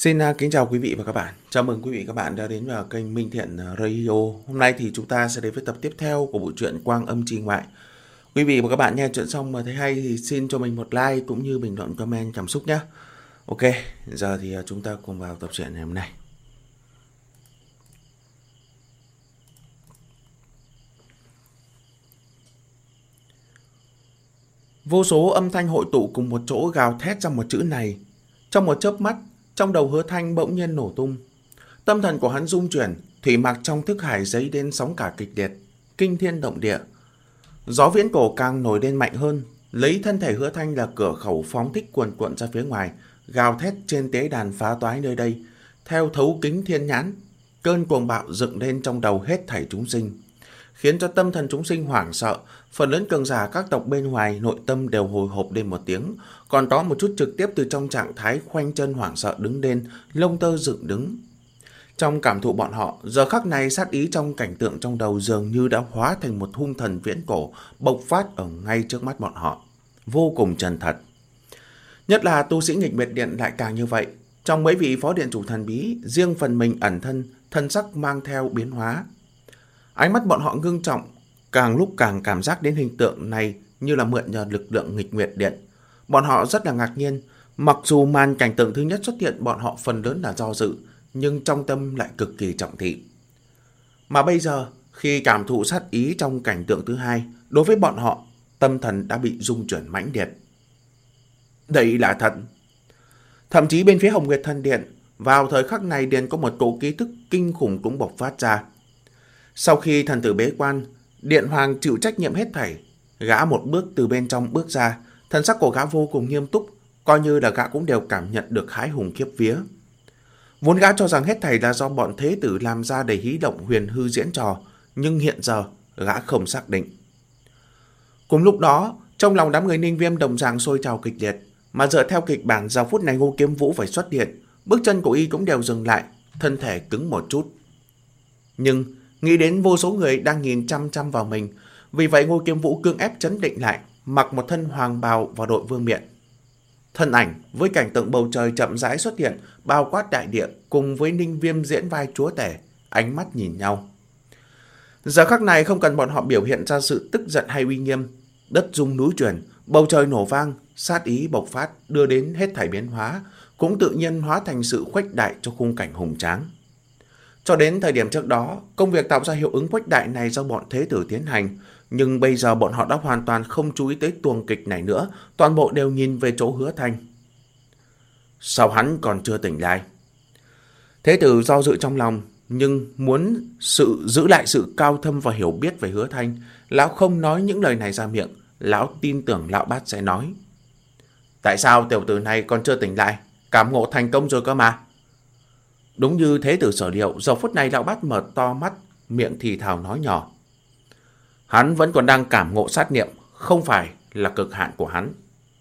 Kính chào quý vị và các bạn. Chào mừng quý vị và các bạn đã đến vào kênh Minh Thiện Radio. Hôm nay thì chúng ta sẽ đến với tập tiếp theo của bộ truyện Quang Âm Chi Ngoại. Quý vị và các bạn nghe chuyện xong mà thấy hay thì xin cho mình một like cũng như bình luận comment cảm xúc nhé. Ok, giờ thì chúng ta cùng vào tập truyện ngày hôm nay. Vô số âm thanh hội tụ cùng một chỗ gào thét ra một chữ này. Trong một chớp mắt, trong đầu Hứa Thanh bỗng nhiên nổ tung. Tâm thần của hắn rung chuyển, thủy mạc trong thức hải dấy đến sóng cả kịch liệt, kinh thiên động địa. Gió viễn cổ càng nổi lên mạnh hơn, lấy thân thể Hứa Thanh là cửa khẩu phóng thích cuồn cuộn ra phía ngoài, gào thét trên tế đàn phá toái nơi đây, theo thấu kính thiên nhãn, cơn cuồng bạo dựng lên trong đầu hết thảy chúng sinh, khiến cho tâm thần chúng sinh hoảng sợ. Phần lớn cường giả các tộc bên ngoài nội tâm đều hồi hộp lên một tiếng, còn có một chút trực tiếp từ trong trạng thái khoanh chân hoảng sợ đứng lên, lông tơ dựng đứng. Trong cảm thụ bọn họ, giờ khắc này sát ý trong cảnh tượng trong đầu dường như đã hóa thành một hung thần viễn cổ bộc phát ở ngay trước mắt bọn họ, vô cùng chân thật. Nhất là tu sĩ Nghịch Nguyệt Điện lại càng như vậy. Trong mấy vị phó điện chủ thần bí, riêng phần mình ẩn thân, thân sắc mang theo biến hóa. Ánh mắt bọn họ ngưng trọng, càng lúc càng cảm giác đến hình tượng này như là mượn nhờ lực lượng Nghịch Nguyệt Điện. Bọn họ rất là ngạc nhiên, mặc dù màn cảnh tượng thứ nhất xuất hiện bọn họ phần lớn là do dự, nhưng trong tâm lại cực kỳ trọng thị. Mà bây giờ, khi cảm thụ sát ý trong cảnh tượng thứ hai, đối với bọn họ, tâm thần đã bị rung chuyển mãnh liệt. Đây là thật. Thậm chí bên phía Hồng Nguyệt Thần Điện, vào thời khắc này liền có một cỗ ký thức kinh khủng cũng bộc phát ra. Sau khi thần tử bế quan, Điện Hoàng chịu trách nhiệm hết thảy. Gã một bước từ bên trong bước ra, thần sắc của gã vô cùng nghiêm túc, coi như là gã cũng đều cảm nhận được hãi hùng khiếp vía. Vốn gã cho rằng hết thảy là do bọn thế tử làm ra để hí động huyền hư diễn trò, nhưng hiện giờ gã không xác định. Cùng lúc đó, trong lòng đám người Ninh Viêm đồng dạng sôi trào kịch liệt, mà dựa theo kịch bản giờ phút này Ngô Kiếm Vũ phải xuất hiện, bước chân của y cũng đều dừng lại, thân thể cứng một chút. Nhưng nghĩ đến vô số người đang nhìn chăm chăm vào mình, vì vậy Ngô Kiếm Vũ cương ép trấn định lại, mặc một thân hoàng bào vào đội vương miện. Thân ảnh với cảnh tượng bầu trời chậm rãi xuất hiện, bao quát đại địa, cùng với Ninh Viêm diễn vai chúa tể, ánh mắt nhìn nhau. Giờ khắc này không cần bọn họ biểu hiện ra sự tức giận hay uy nghiêm, đất rung núi chuyển, bầu trời nổ vang, sát ý bộc phát đưa đến hết thảy biến hóa, cũng tự nhiên hóa thành sự khuếch đại cho khung cảnh hùng tráng. Cho đến thời điểm trước đó, công việc tạo ra hiệu ứng khuếch đại này do bọn thế tử tiến hành, nhưng bây giờ bọn họ đã hoàn toàn không chú ý tới tuồng kịch này nữa, toàn bộ đều nhìn về chỗ Hứa Thanh. Sao hắn còn chưa tỉnh lại? Thế tử do dự trong lòng, nhưng muốn giữ lại sự cao thâm và hiểu biết về Hứa Thanh, lão không nói những lời này ra miệng, lão tin tưởng lão bát sẽ nói. Tại sao tiểu tử này còn chưa tỉnh lại? Cảm ngộ thành công rồi cơ mà. Đúng như thế tử sở liệu, giờ phút này lão bát mở to mắt, miệng thì thào nói nhỏ. Hắn vẫn còn đang cảm ngộ sát niệm, không phải là cực hạn của hắn.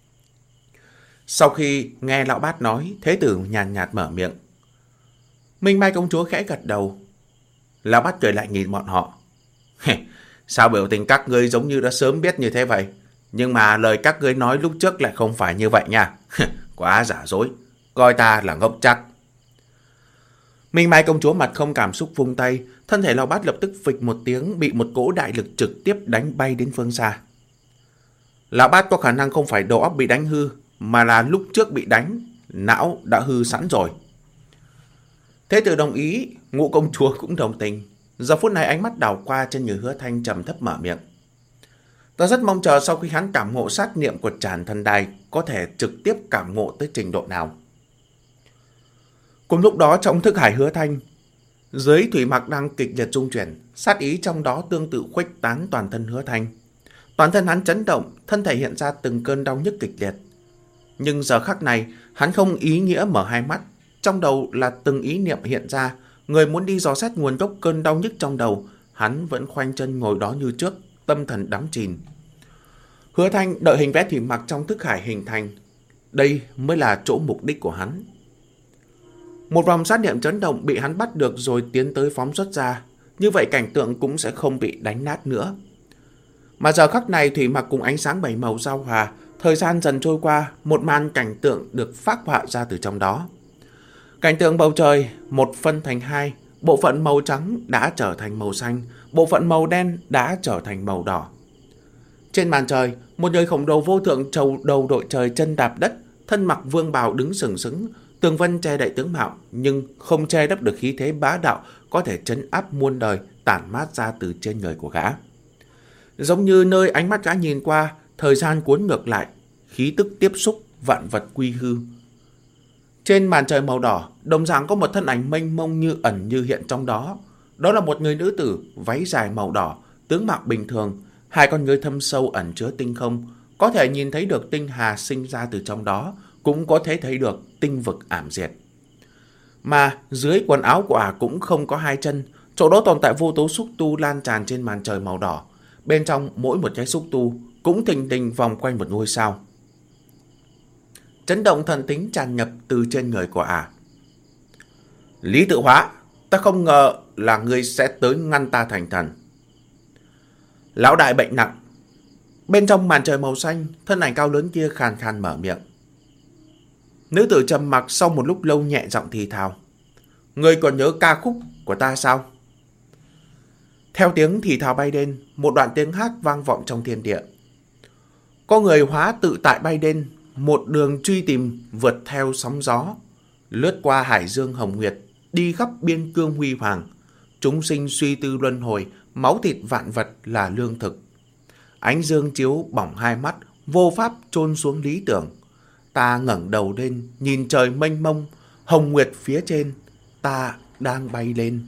Sau khi nghe lão bát nói, thế tử nhàn nhạt mở miệng. Minh Mai công chúa khẽ gật đầu. Lão bát cười lại nhìn bọn họ. Sao biểu tình các ngươi giống như đã sớm biết như thế vậy? Nhưng mà lời các ngươi nói lúc trước lại không phải như vậy nha. Quá giả dối, coi ta là ngốc chắc. Minh Mai công chúa mặt không cảm xúc vung tay, thân thể lão bát lập tức phịch một tiếng, bị một cỗ đại lực trực tiếp đánh bay đến phương xa. Lão bát có khả năng không phải đầu óc bị đánh hư, mà là lúc trước bị đánh, não đã hư sẵn rồi. Thế tử đồng ý, Ngũ công chúa cũng đồng tình. Giờ phút này ánh mắt đảo qua trên người Hứa Thanh trầm thấp mở miệng. Ta rất mong chờ sau khi hắn cảm ngộ sát niệm của Trảm Thần Đài có thể trực tiếp cảm ngộ tới trình độ nào. Cùng lúc đó trong thức hải Hứa Thanh, dưới thủy mặc đang kịch liệt rung chuyển, sát ý trong đó tương tự khuếch tán toàn thân Hứa Thanh. Toàn thân hắn chấn động, thân thể hiện ra từng cơn đau nhức kịch liệt. Nhưng giờ khắc này, hắn không ý nghĩa mở hai mắt, trong đầu là từng ý niệm hiện ra, người muốn đi dò xét nguồn gốc cơn đau nhức trong đầu, hắn vẫn khoanh chân ngồi đó như trước, tâm thần đắm chìm. Hứa Thanh đợi hình vẽ thủy mặc trong thức hải hình thành, đây mới là chỗ mục đích của hắn. Một vòng sát niệm chấn động bị hắn bắt được rồi tiến tới phóng xuất ra, như vậy cảnh tượng cũng sẽ không bị đánh nát nữa. Mà giờ khắc này thủy mặc cùng ánh sáng bảy màu giao hòa, thời gian dần trôi qua, một màn cảnh tượng được phác họa ra từ trong đó. Cảnh tượng bầu trời một phân thành hai, bộ phận màu trắng đã trở thành màu xanh, bộ phận màu đen đã trở thành màu đỏ. Trên màn trời, một người khổng lồ vô thượng trầu đầu đội trời chân đạp đất, thân mặc vương bào đứng sừng sững, tường vân che đậy tướng mạo nhưng không che đắp được khí thế bá đạo có thể trấn áp muôn đời tản mát ra từ trên người của gã. Giống như nơi ánh mắt gã nhìn qua, thời gian cuốn ngược lại, khí tức tiếp xúc, vạn vật quy hư. Trên màn trời màu đỏ, đồng dạng có một thân ảnh mênh mông như ẩn như hiện trong đó. Đó là một người nữ tử, váy dài màu đỏ, tướng mạo bình thường, hai con ngươi thâm sâu ẩn chứa tinh không, có thể nhìn thấy được tinh hà sinh ra từ trong đó, cũng có thể thấy được tinh vực ảm diệt. Mà dưới quần áo của ả cũng không có hai chân, chỗ đó tồn tại vô số xúc tu lan tràn trên màn trời màu đỏ. Bên trong mỗi một cái xúc tu cũng thình lình vòng quanh một ngôi sao. Chấn động thần tính tràn nhập từ trên người của ả. Lý Tự Hóa, ta không ngờ là ngươi sẽ tới ngăn ta thành thần. Lão đại bệnh nặng. Bên trong màn trời màu xanh, thân ảnh cao lớn kia khàn khàn mở miệng. Nữ tử trầm mặc sau một lúc lâu nhẹ giọng thì thào. Ngươi còn nhớ ca khúc của ta sao? Theo tiếng thì thào bay lên, một đoạn tiếng hát vang vọng trong thiên địa. Có người hóa tự tại bay lên, một đường truy tìm vượt theo sóng gió, lướt qua hải dương hồng nguyệt, đi khắp biên cương huy hoàng. Chúng sinh suy tư luân hồi, máu thịt vạn vật là lương thực. Ánh dương chiếu bỏng hai mắt, vô pháp chôn xuống lý tưởng. Ta ngẩng đầu lên, nhìn trời mênh mông, hồng nguyệt phía trên, ta đang bay lên.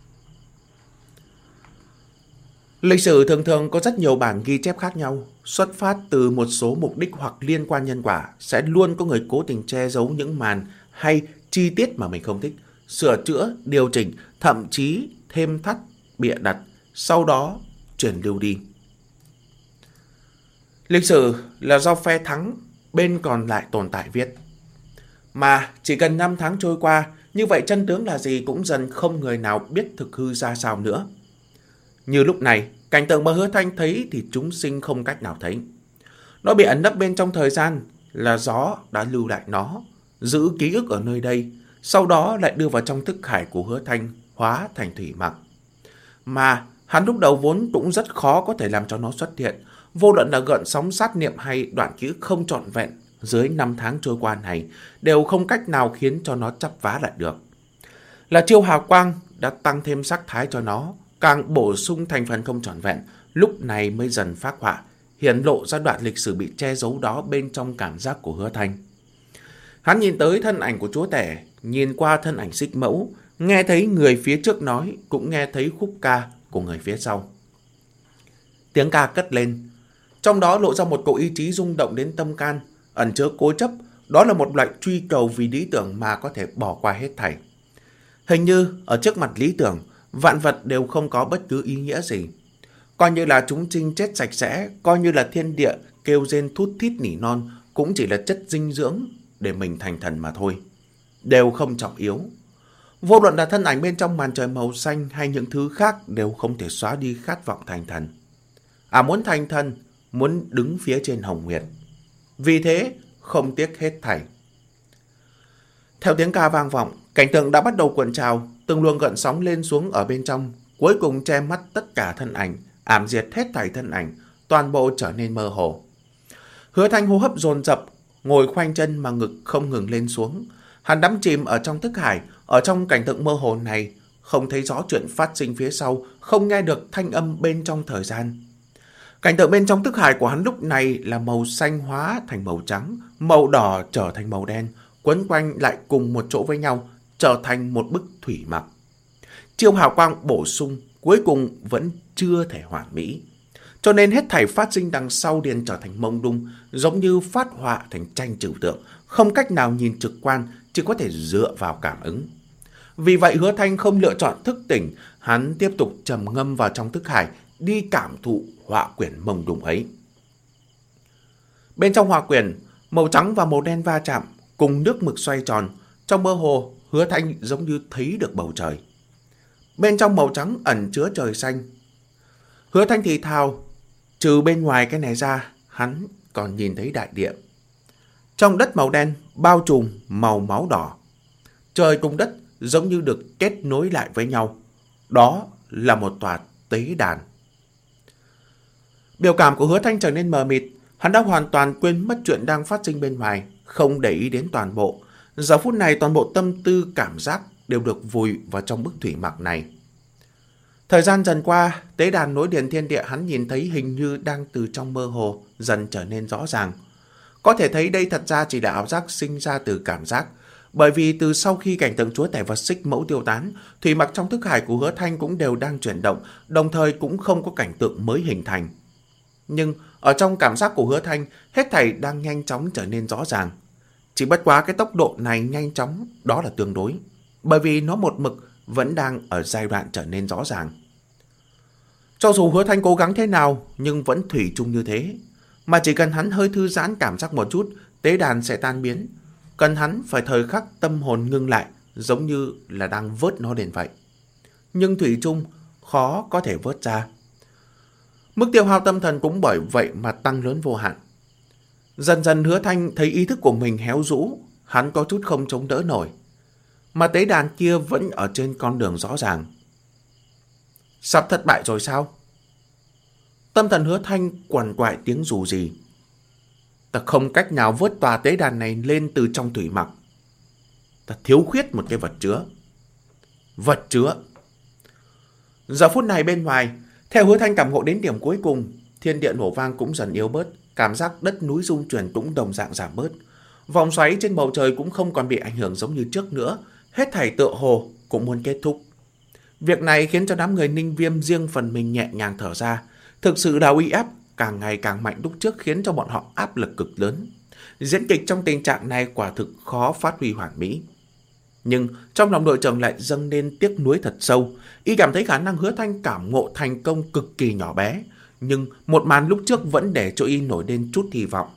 Lịch sử thường thường có rất nhiều bản ghi chép khác nhau, xuất phát từ một số mục đích hoặc liên quan nhân quả, sẽ luôn có người cố tình che giấu những màn hay chi tiết mà mình không thích, sửa chữa, điều chỉnh, thậm chí thêm thắt, bịa đặt, sau đó truyền lưu đi. Lịch sử là do phe thắng, bên còn lại tồn tại viết. Mà chỉ cần 5 tháng trôi qua, như vậy chân tướng là gì cũng dần không người nào biết thực hư ra sao nữa. Như lúc này, cảnh tượng mà Hứa Thanh thấy thì chúng sinh không cách nào thấy. Nó bị ẩn nấp bên trong thời gian, là gió đã lưu lại nó, giữ ký ức ở nơi đây, sau đó lại đưa vào trong thức hải của Hứa Thanh, hóa thành thủy mặc. Mà hắn lúc đầu vốn cũng rất khó có thể làm cho nó xuất hiện, vô luận là gợn sóng sát niệm hay đoạn ký ức không trọn vẹn, dưới 5 tháng trôi qua này, đều không cách nào khiến cho nó chắp vá lại được. Là chiêu hào quang đã tăng thêm sắc thái cho nó, càng bổ sung thành phần không trọn vẹn, lúc này mới dần phác họa, hiển lộ ra đoạn lịch sử bị che giấu đó bên trong cảm giác của Hứa Thanh. Hắn nhìn tới thân ảnh của chúa tể, nhìn qua thân ảnh xích mẫu, nghe thấy người phía trước nói, cũng nghe thấy khúc ca của người phía sau. Tiếng ca cất lên, trong đó lộ ra một cỗ ý chí rung động đến tâm can, ẩn chứa cố chấp, đó là một loại truy cầu vì lý tưởng mà có thể bỏ qua hết thảy. Hình như ở trước mặt lý tưởng, vạn vật đều không có bất cứ ý nghĩa gì. Coi như là chúng sinh chết sạch sẽ, coi như là thiên địa kêu rên thút thít nỉ non, cũng chỉ là chất dinh dưỡng để mình thành thần mà thôi. Đều không trọng yếu. Vô luận là thân ảnh bên trong màn trời màu xanh hay những thứ khác đều không thể xóa đi khát vọng thành thần. Muốn thành thần, muốn đứng phía trên hồng nguyệt. Vì thế, không tiếc hết thảy. Theo tiếng ca vang vọng, cảnh tượng đã bắt đầu cuộn trào, từng luồng gợn sóng lên xuống ở bên trong, cuối cùng che mắt tất cả thân ảnh, ảm diệt hết thảy thân ảnh, toàn bộ trở nên mơ hồ. Hứa Thanh hô hấp dồn dập, ngồi khoanh chân mà ngực không ngừng lên xuống. Hắn đắm chìm ở trong thức hải, ở trong cảnh tượng mơ hồ này, không thấy rõ chuyện phát sinh phía sau, không nghe được thanh âm bên trong thời gian. Cảnh tượng bên trong thức hải của hắn lúc này là màu xanh hóa thành màu trắng, màu đỏ trở thành màu đen, quấn quanh lại cùng một chỗ với nhau, trở thành một bức thủy mặc. Chiêu hào quang bổ sung cuối cùng vẫn chưa thể hoàn mỹ. Cho nên hết thảy phát sinh đằng sau liền trở thành mông lung, giống như phát họa thành tranh trừu tượng, không cách nào nhìn trực quan, chỉ có thể dựa vào cảm ứng. Vì vậy Hứa Thanh không lựa chọn thức tỉnh, hắn tiếp tục trầm ngâm vào trong thức hải, đi cảm thụ họa quyển mông lung ấy. Bên trong họa quyển, màu trắng và màu đen va chạm, cùng nước mực xoay tròn, trong mơ hồ Hứa Thanh giống như thấy được bầu trời. Bên trong màu trắng ẩn chứa trời xanh. Hứa Thanh thì thào, trừ bên ngoài cái này ra, hắn còn nhìn thấy đại địa. Trong đất màu đen bao trùm màu máu đỏ. trời cùng đất giống như được kết nối lại với nhau. Đó là một tòa tế đàn. Biểu cảm của Hứa Thanh trở nên mờ mịt, hắn đã hoàn toàn quên mất chuyện đang phát sinh bên ngoài, không để ý đến toàn bộ. Giờ phút này toàn bộ tâm tư cảm giác đều được vùi vào trong bức thủy mặc này. Thời gian dần qua, tế đàn nối liền thiên địa hắn nhìn thấy hình như đang từ trong mơ hồ dần trở nên rõ ràng. Có thể thấy đây thật ra chỉ là ảo giác sinh ra từ cảm giác, bởi vì từ sau khi cảnh tượng chúa tể vật xích mẫu tiêu tán, thủy mặc trong thức hải của Hứa Thanh cũng đều đang chuyển động, đồng thời cũng không có cảnh tượng mới hình thành. Nhưng ở trong cảm giác của Hứa Thanh, hết thảy đang nhanh chóng trở nên rõ ràng. Chỉ bất quá cái tốc độ này nhanh chóng đó là tương đối, bởi vì nó một mực vẫn đang ở giai đoạn trở nên rõ ràng. Cho dù Hứa Thanh cố gắng thế nào nhưng vẫn thủy chung như thế, mà chỉ cần hắn hơi thư giãn cảm giác một chút, tế đàn sẽ tan biến. Cần hắn phải thời khắc tâm hồn ngưng lại, giống như là đang vớt nó lên vậy. Nhưng thủy chung khó có thể vớt ra. Mức tiêu hao tâm thần cũng bởi vậy mà tăng lớn vô hạn. Dần dần Hứa Thanh thấy ý thức của mình héo rũ, hắn có chút không chống đỡ nổi. Mà tế đàn kia vẫn ở trên con đường rõ ràng. Sắp thất bại rồi sao? Tâm thần Hứa Thanh quằn quại tiếng dù gì. Ta không cách nào vớt tòa tế đàn này lên từ trong thủy mặc. Ta thiếu khuyết một cái vật chứa. Vật chứa. Giờ phút này bên ngoài, theo Hứa Thanh cảm ngộ đến điểm cuối cùng, thiên địa nổ vang cũng dần yếu bớt, cảm giác đất núi rung chuyển cũng đồng dạng giảm bớt. Vòng xoáy trên bầu trời cũng không còn bị ảnh hưởng giống như trước nữa, hết thảy tựa hồ cũng muốn kết thúc. Việc này khiến cho đám người Ninh Viêm riêng phần mình nhẹ nhàng thở ra. Thực sự là uy áp càng ngày càng mạnh lúc trước khiến cho bọn họ áp lực cực lớn. Diễn kịch trong tình trạng này quả thực khó phát huy hoàn mỹ. Nhưng trong lòng đội trưởng lại dâng lên tiếc nuối thật sâu. Y cảm thấy khả năng Hứa Thanh cảm ngộ thành công cực kỳ nhỏ bé. Nhưng một màn lúc trước vẫn để cho Y nổi lên chút hy vọng.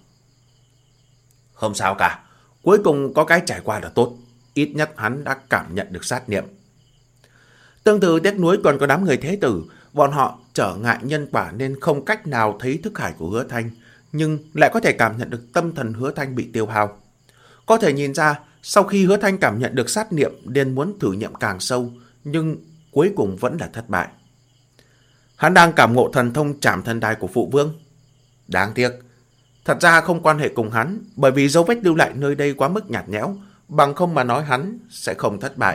Không sao cả, cuối cùng có cái trải qua là tốt. Ít nhất hắn đã cảm nhận được sát niệm. Tương tự tiếc nuối còn có đám người thế tử. Bọn họ trở ngại nhân quả nên không cách nào thấy thức hải của Hứa Thanh, nhưng lại có thể cảm nhận được tâm thần Hứa Thanh bị tiêu hao. Có thể nhìn ra, sau khi Hứa Thanh cảm nhận được sát niệm nên muốn thử nghiệm càng sâu, nhưng cuối cùng vẫn là thất bại. Hắn đang cảm ngộ thần thông trảm thần đài của phụ vương. Đáng tiếc, thật ra không quan hệ cùng hắn, bởi vì dấu vết lưu lại nơi đây quá mức nhạt nhẽo, bằng không mà nói hắn sẽ không thất bại.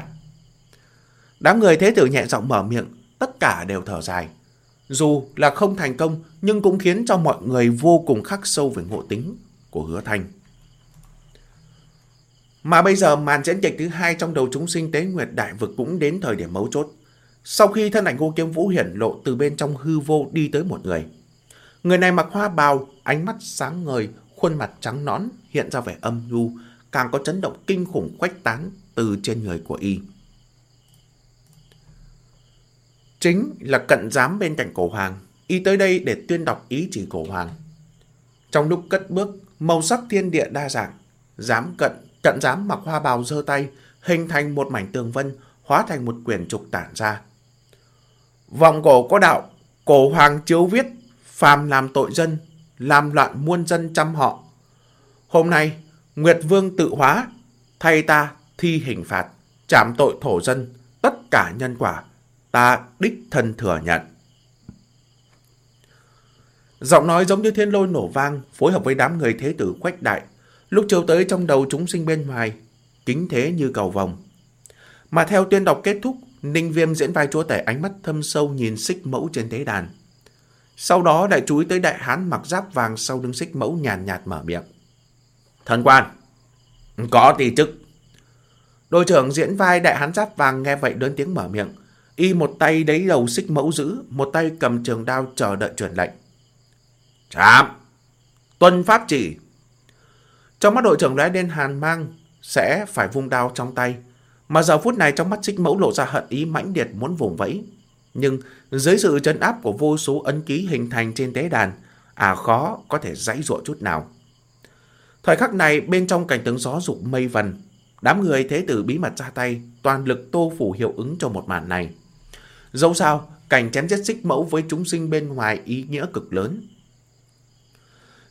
Đám người thế tử nhẹ giọng mở miệng, tất cả đều thở dài. Dù là không thành công, nhưng cũng khiến cho mọi người vô cùng khắc sâu về ngộ tính của Hứa Thanh. Mà bây giờ màn diễn kịch thứ hai trong đầu chúng sinh Tế Nguyệt Đại Vực cũng đến thời điểm mấu chốt. Sau khi thân ảnh Ngô Kiếm Vũ hiển lộ, từ bên trong hư vô đi tới một người. Người này mặc hoa bào, ánh mắt sáng ngời, khuôn mặt trắng nõn, hiện ra vẻ âm nhu, càng có chấn động kinh khủng khuếch tán từ trên người của y. Chính là Cận Giám bên cạnh Cổ Hoàng. Y tới đây để tuyên đọc ý chỉ Cổ Hoàng. Trong lúc cất bước, màu sắc thiên địa đa dạng. Cận Giám mặc hoa bào giơ tay, hình thành một mảnh tường vân, hóa thành một quyển trục tản ra. Vòng cổ có đạo, Cổ Hoàng chiếu viết, phàm làm tội dân, làm loạn muôn dân trăm họ. Hôm nay, Nguyệt Vương tự hóa, thay ta thi hình phạt, trảm tội thổ dân, tất cả nhân quả, ta đích thân thừa nhận. Giọng nói giống như thiên lôi nổ vang, phối hợp với đám người thế tử khuếch đại, lúc chiếu tới trong đầu chúng sinh bên ngoài, kính thế như cầu vồng. Mà theo tuyên đọc kết thúc, Ninh Viêm diễn vai chúa tể ánh mắt thâm sâu nhìn xích mẫu trên tế đàn. Sau đó lại chú ý tới đại hán mặc giáp vàng sau lưng xích mẫu nhàn nhạt mở miệng. Thần quan, có tỷ chức. Đội trưởng diễn vai đại hán giáp vàng nghe vậy lớn tiếng mở miệng. Y một tay lấy đầu xích mẫu giữ, một tay cầm trường đao chờ đợi truyền lệnh. Chạm! Tuân pháp chỉ! Trong mắt đội trưởng lóe lên hàn mang, sẽ phải vung đao trong tay. Mà giờ phút này trong mắt xích mẫu lộ ra hận ý mãnh liệt muốn vùng vẫy. Nhưng dưới sự trấn áp của vô số ấn ký hình thành trên tế đàn, khó có thể giãy giụa chút nào. Thời khắc này bên trong cảnh tướng gió dục mây vần, đám người thế tử bí mật ra tay, toàn lực tô phủ hiệu ứng cho một màn này. Dẫu sao, cảnh chém giết xích mẫu với chúng sinh bên ngoài ý nghĩa cực lớn.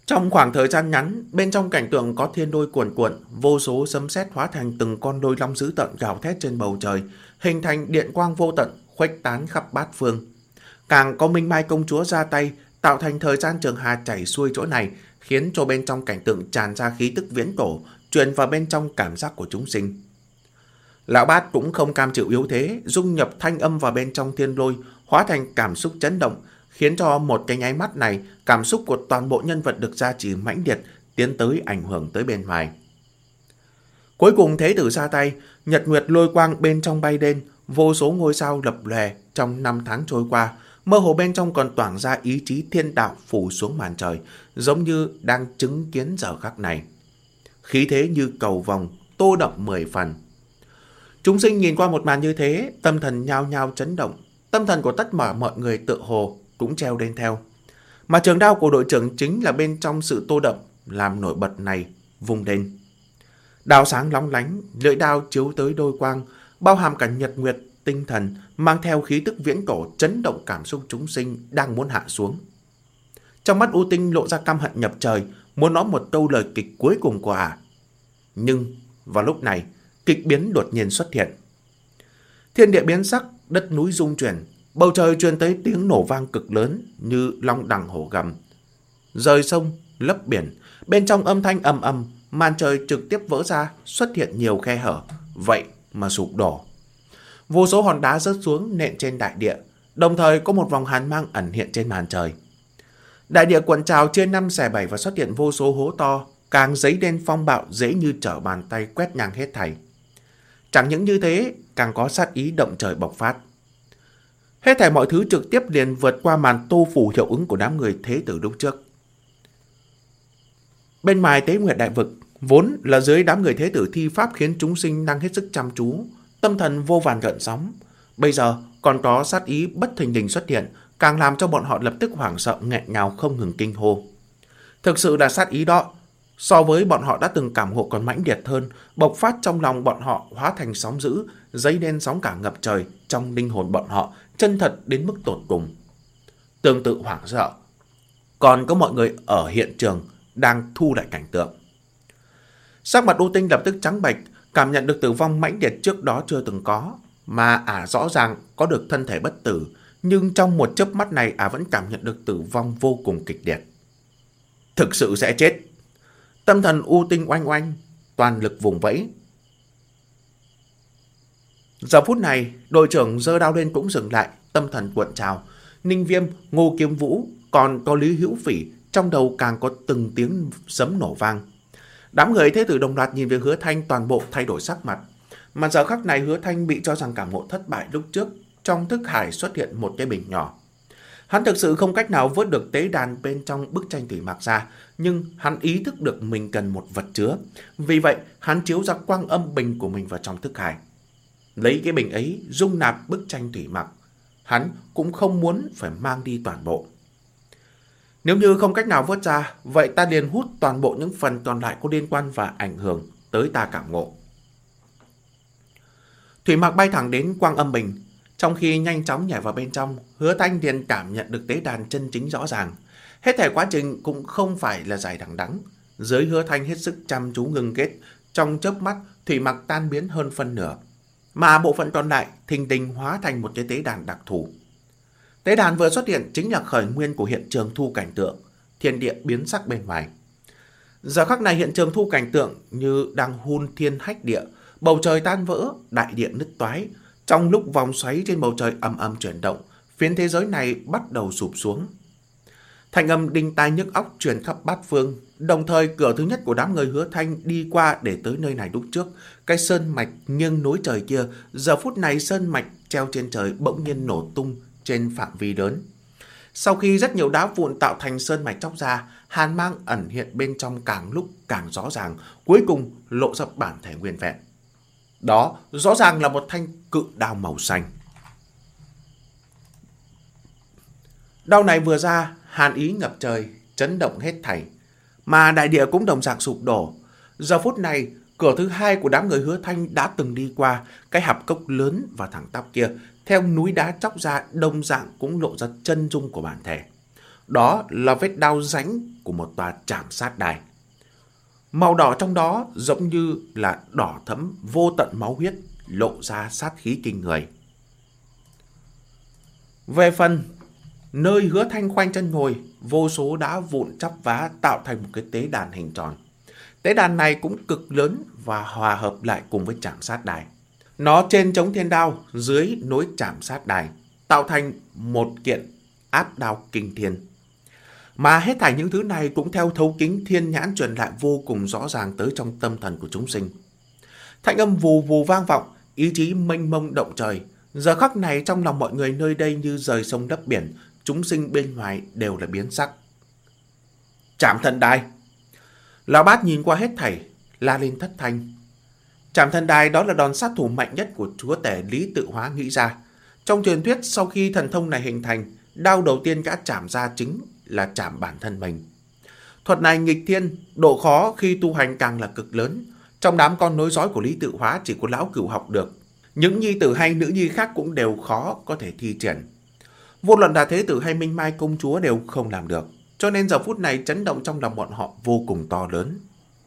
Trong khoảng thời gian ngắn, bên trong cảnh tượng có thiên lôi cuồn cuộn, vô số sấm sét hóa thành từng con lôi long dữ tợn gào thét trên bầu trời, hình thành điện quang vô tận, khuếch tán khắp bát phương. Càng có Minh Mai công chúa ra tay, tạo thành thời gian trường hà chảy xuôi chỗ này, khiến cho bên trong cảnh tượng tràn ra khí tức viễn cổ, truyền vào bên trong cảm giác của chúng sinh. Lão Bát cũng không cam chịu yếu thế, dung nhập thanh âm vào bên trong thiên lôi, hóa thành cảm xúc chấn động, khiến cho một cái nháy mắt này, cảm xúc của toàn bộ nhân vật được gia trì mãnh liệt, tiến tới ảnh hưởng tới bên ngoài. Cuối cùng Thế Tử ra tay, nhật nguyệt lôi quang bên trong bay lên, vô số ngôi sao lập lòe trong năm tháng trôi qua, mơ hồ bên trong còn toảng ra ý chí thiên đạo phủ xuống màn trời, giống như đang chứng kiến giờ khắc này. Khí thế như cầu vồng, tô đậm 10 phần. Chúng sinh nhìn qua một màn như thế, tâm thần nhao nhao chấn động, tâm thần của tất cả mọi người tựa hồ cũng treo lên theo. Mà trường đao của đội trưởng chính là bên trong sự tô đậm làm nổi bật này vung lên. Đao sáng lóng lánh, lưỡi đao chiếu tới đôi quang, bao hàm cả nhật nguyệt, tinh thần, mang theo khí tức viễn cổ chấn động cảm xúc chúng sinh đang muốn hạ xuống. Trong mắt U Tinh lộ ra căm hận nhập trời, muốn nói một câu lời kịch cuối cùng của ả. Nhưng vào lúc này, kịch biến đột nhiên xuất hiện. Thiên địa biến sắc, đất núi rung chuyển, bầu trời truyền tới tiếng nổ vang cực lớn như long đằng hổ gầm. Rời sông, lấp biển, bên trong âm thanh ầm ầm, màn trời trực tiếp vỡ ra, xuất hiện nhiều khe hở, vậy mà sụp đổ. Vô số hòn đá rớt xuống nện trên đại địa, đồng thời có một vòng hàn mang ẩn hiện trên màn trời. Đại địa cuộn trào chia 5 xẻ 7 và xuất hiện vô số hố to, càng dấy lên phong bạo dễ như trở bàn tay quét ngang hết thảy. Chẳng những như thế, càng có sát ý động trời bộc phát. Hết thảy mọi thứ trực tiếp liền vượt qua màn tô phủ hiệu ứng của đám người Thế Tử lúc trước. Bên ngoài Tế Nguyệt Đại Vực, vốn là dưới đám người Thế Tử thi pháp khiến chúng sinh đang hết sức chăm chú, tâm thần vô vàn gợn sóng. Bây giờ còn có sát ý bất thình lình xuất hiện, càng làm cho bọn họ lập tức hoảng sợ nghẹn ngào không ngừng kinh hô. Thực sự là sát ý đó, so với bọn họ đã từng cảm ngộ còn mãnh liệt hơn, bộc phát trong lòng bọn họ hóa thành sóng dữ, dấy lên sóng cả ngập trời trong linh hồn bọn họ, chân thật đến mức tột cùng. Tương tự hoảng sợ, còn có mọi người ở hiện trường đang thu lại cảnh tượng. Sắc mặt U Tinh lập tức trắng bệch, cảm nhận được tử vong mãnh liệt trước đó chưa từng có, mà ả rõ ràng có được thân thể bất tử, nhưng trong một chớp mắt này ả vẫn cảm nhận được tử vong vô cùng kịch liệt. Thực sự sẽ chết. Tâm thần U Tinh oanh oanh, toàn lực vùng vẫy. Giờ phút này, đội trưởng giơ đao lên cũng dừng lại, tâm thần cuộn trào. Ninh Viêm, Ngô Kiếm Vũ, còn có Lý Hữu Phỉ, trong đầu càng có từng tiếng sấm nổ vang. Đám người Thế Tử đồng loạt nhìn về Hứa Thanh, toàn bộ thay đổi sắc mặt. Mà giờ khắc này Hứa Thanh bị cho rằng cảm ngộ thất bại lúc trước, trong thức hải xuất hiện một cái bình nhỏ. Hắn thực sự không cách nào vớt được tế đàn bên trong bức tranh thủy mặc ra, nhưng hắn ý thức được mình cần một vật chứa. Vì vậy, hắn chiếu ra quang âm bình của mình vào trong thức hải. Lấy cái bình ấy dung nạp bức tranh thủy mặc, hắn cũng không muốn phải mang đi toàn bộ. Nếu như không cách nào vớt ra, vậy ta liền hút toàn bộ những phần còn lại có liên quan và ảnh hưởng tới ta cảm ngộ. Thủy mặc bay thẳng đến quang âm bình. Trong khi nhanh chóng nhảy vào bên trong, Hứa Thanh liền cảm nhận được tế đàn chân chính rõ ràng. Hết thảy quá trình cũng không phải là dài đằng đẵng. Dưới Hứa Thanh hết sức chăm chú ngưng kết, trong chớp mắt thủy mặc tan biến hơn phân nửa, mà bộ phận còn lại thình lình hóa thành một cái tế đàn đặc thù. Tế đàn vừa xuất hiện chính là khởi nguyên của hiện trường thu cảnh tượng, thiên địa biến sắc bên ngoài. Giờ khắc này hiện trường thu cảnh tượng như đang hun thiên hách địa, bầu trời tan vỡ, đại địa nứt toái. Trong lúc vòng xoáy trên bầu trời ầm ầm chuyển động, phiến thế giới này bắt đầu sụp xuống. Thanh âm đinh tai nhức óc truyền khắp bát phương, đồng thời cửa thứ nhất của đám người Hứa Thanh đi qua để tới nơi này lúc trước. Cái sơn mạch nghiêng núi trời kia, giờ phút này sơn mạch treo trên trời bỗng nhiên nổ tung trên phạm vi lớn. Sau khi rất nhiều đá vụn tạo thành sơn mạch chóc ra, hàn mang ẩn hiện bên trong càng lúc càng rõ ràng, cuối cùng lộ ra bản thể nguyên vẹn. Đó rõ ràng là một thanh cự đao màu xanh. Đao này vừa ra, hàn ý ngập trời, chấn động hết thảy, mà đại địa cũng đồng dạng sụp đổ. Giờ phút này, cửa thứ hai của đám người Hứa Thanh đã từng đi qua, cái hạp cốc lớn và thẳng tắp kia, theo núi đá chóc ra đồng dạng cũng lộ ra chân dung của bản thể. Đó là vết đao rãnh của một tòa trảm sát đài. Màu đỏ trong đó giống như là đỏ thẫm vô tận máu huyết, lộ ra sát khí kinh người. Về phần nơi Hứa Thanh khoanh chân ngồi, vô số đá vụn chắp vá tạo thành một cái tế đàn hình tròn. Tế đàn này cũng cực lớn và hòa hợp lại cùng với trảm sát đài. Nó trên chống thiên đao, dưới nối trảm sát đài, tạo thành một kiện áp đao kinh thiên. Mà hết thảy những thứ này cũng theo thấu kính thiên nhãn truyền lại vô cùng rõ ràng tới trong tâm thần của chúng sinh. Thanh âm vù vù vang vọng, ý chí mênh mông động trời. Giờ khắc này trong lòng mọi người nơi đây như rời sông lấp biển, chúng sinh bên ngoài đều là biến sắc. Trảm thần đài. Lão Bát nhìn qua hết thảy, la lên thất thanh. Trảm thần đài đó là đòn sát thủ mạnh nhất của chúa tể Lý Tự Hóa nghĩ ra. Trong truyền thuyết sau khi thần thông này hình thành, đao đầu tiên gã chảm ra chính là chảm bản thân mình. Thuật này nghịch thiên, độ khó khi tu hành càng là cực lớn. Trong đám con nối dõi của Lý Tự Hóa chỉ có lão cửu học được. Những nhi tử hay nữ nhi khác cũng đều khó có thể thi triển. Vô luận là thế tử hay Minh Mai công chúa đều không làm được. Cho nên giờ phút này chấn động trong lòng bọn họ vô cùng to lớn.